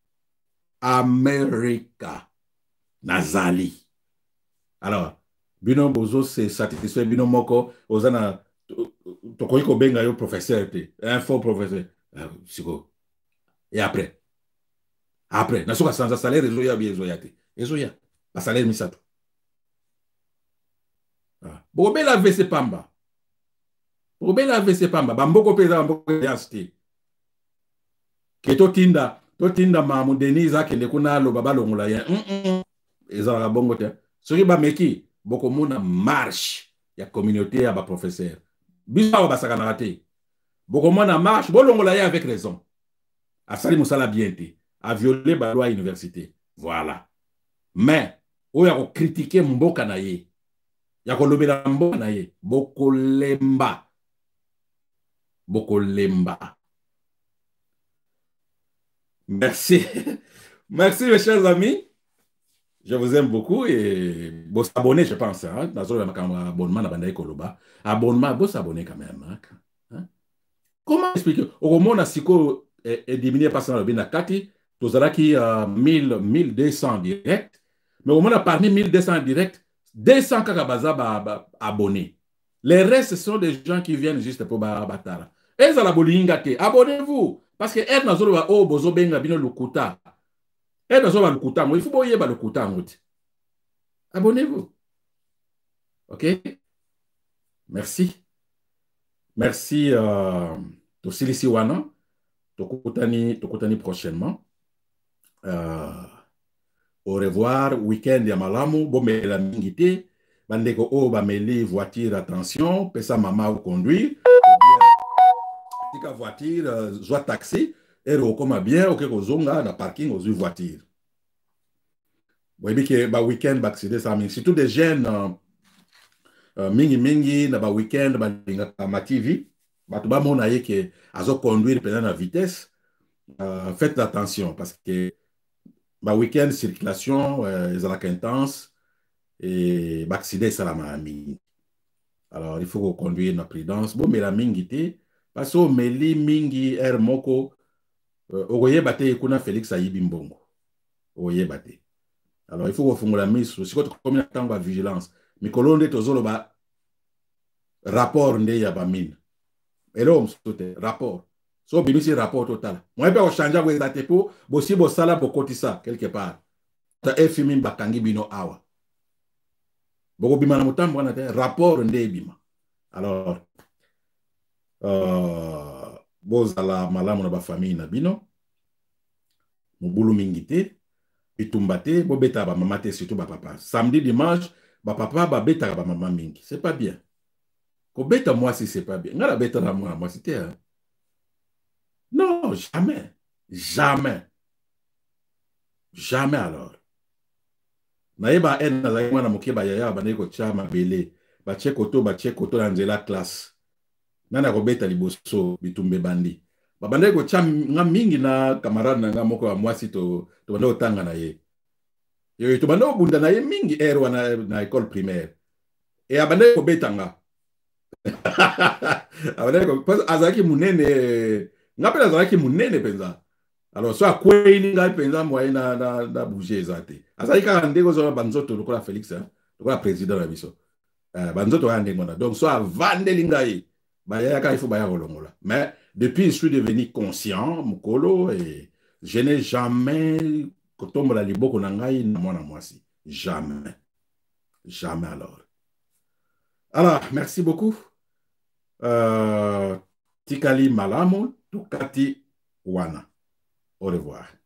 Speaker 1: nazali alors bino bozo se satisfait bino moko ozana tokoyi ko benga yo professeur te un faux professeur siko et après na soka sans salaire ezoya biezoya te ezoya ba salaire misatu bobela vese pamba bamboko peza bamboko yasti ke totinda mamu Denise akende kuna lo babalongola ya ezala bongo te soki ba meki boko mona marche ya communauté ya ba professeur biso ba sakana te boko mona marche bolongola ya avec raison asali musala bien te a violer ba loi université voilà mais oya ko critiquer mboka na ye ya kolobela mboka na ye bokolemba merci merci mes chers amis, je vous aime beaucoup et vous abonnez je pense dans le abonnement na banda ekoloba abonnement vous abonnez quand même comment expliquer au moment siko est diminué par ça na kati tozalaki 1200 direct mais au moment parmi 1200 direct 200 kakabaza abonnés. Les restes sont des gens qui viennent juste pour batara. Et ça la bolinga te. Abonnez-vous parce que elle n'a pas oh bozo benga bino lukuta. Elle n'a pas lukuta. Il faut boyer ba lukuta ngoti. Abonnez-vous. OK? Merci. Merci to silisi wana. Tokutani prochainement. Au revoir, week-end ya malamu, bomela mingite, bandeko o bameli voiture attention, pesa mama ou conduire, tika voiture, soit taxi, ere okoma bien oke kozonga na parking ozwi voiture. Boyebi ke ba week-end baccide ça mingi surtout des jeunes mingi mingi na ba week-end balingaka ma TV bato bamona ye ke azo conduire pendant la vitesse. Faites attention parce que ba week-end circulation ezalaka intense et baccide esalamaka mingi. Alors il faut conduire na prudence bomela mingi te parce que omeli mingi air moko okoyeba te kuna Félix ayibi mbongo okoyeba te. Alors il faut kofungola miso sikoyo tokomi na ntango ya vigilance mikolo nde tozoloba rapport nde ya bamine elo mosusu te rapport so obimisi rapport totala moye mpe kochange yango eza te mpo bosi bosala bokotisa quelque part ta efimi bakangi bino awa bokobima na motambo wana te rapport nde ebima. Alors bozala malamu na bafamille na bino mobulu mingi te bitumba te bobetaka bamama te surtout bapapa samedi dimanche bapapa babetaka bamama mingi c'est pas bien kobeta mwasi c'est pas bien nga nabetaka mwana mwasi te hein? Non, jamais jamais jamais. Alors nayeba ene nazali mwana moke bayaya bandeki kotia mabele batie koto na nzela classe nani akobeta liboso bitumba ebandi babandeki kotia nga mingi na camarade na nga moko ya mwasi tobanda kotanga na ye tobanda kobunda na ye mingi ere wana na école primaire e abandeki kobeta nga azalaki munene nga mpe nazalaki munene mpenza. Alors so akweli ngai mpenza moye na bouge eza te azalaki kaka ndenge ozala banzoto lokola Félix lokola président na biso banzoto oya ndenge wana donc so avandeli ngai bayayaka ifo baya kolongola mais depuis je suis devenu conscient mokolo et je n'ai jamais kotombola liboko na ngai na mwana mwasi jamais jamais. Alors merci beaucoup tikali malamu tukati wana. Au revoir.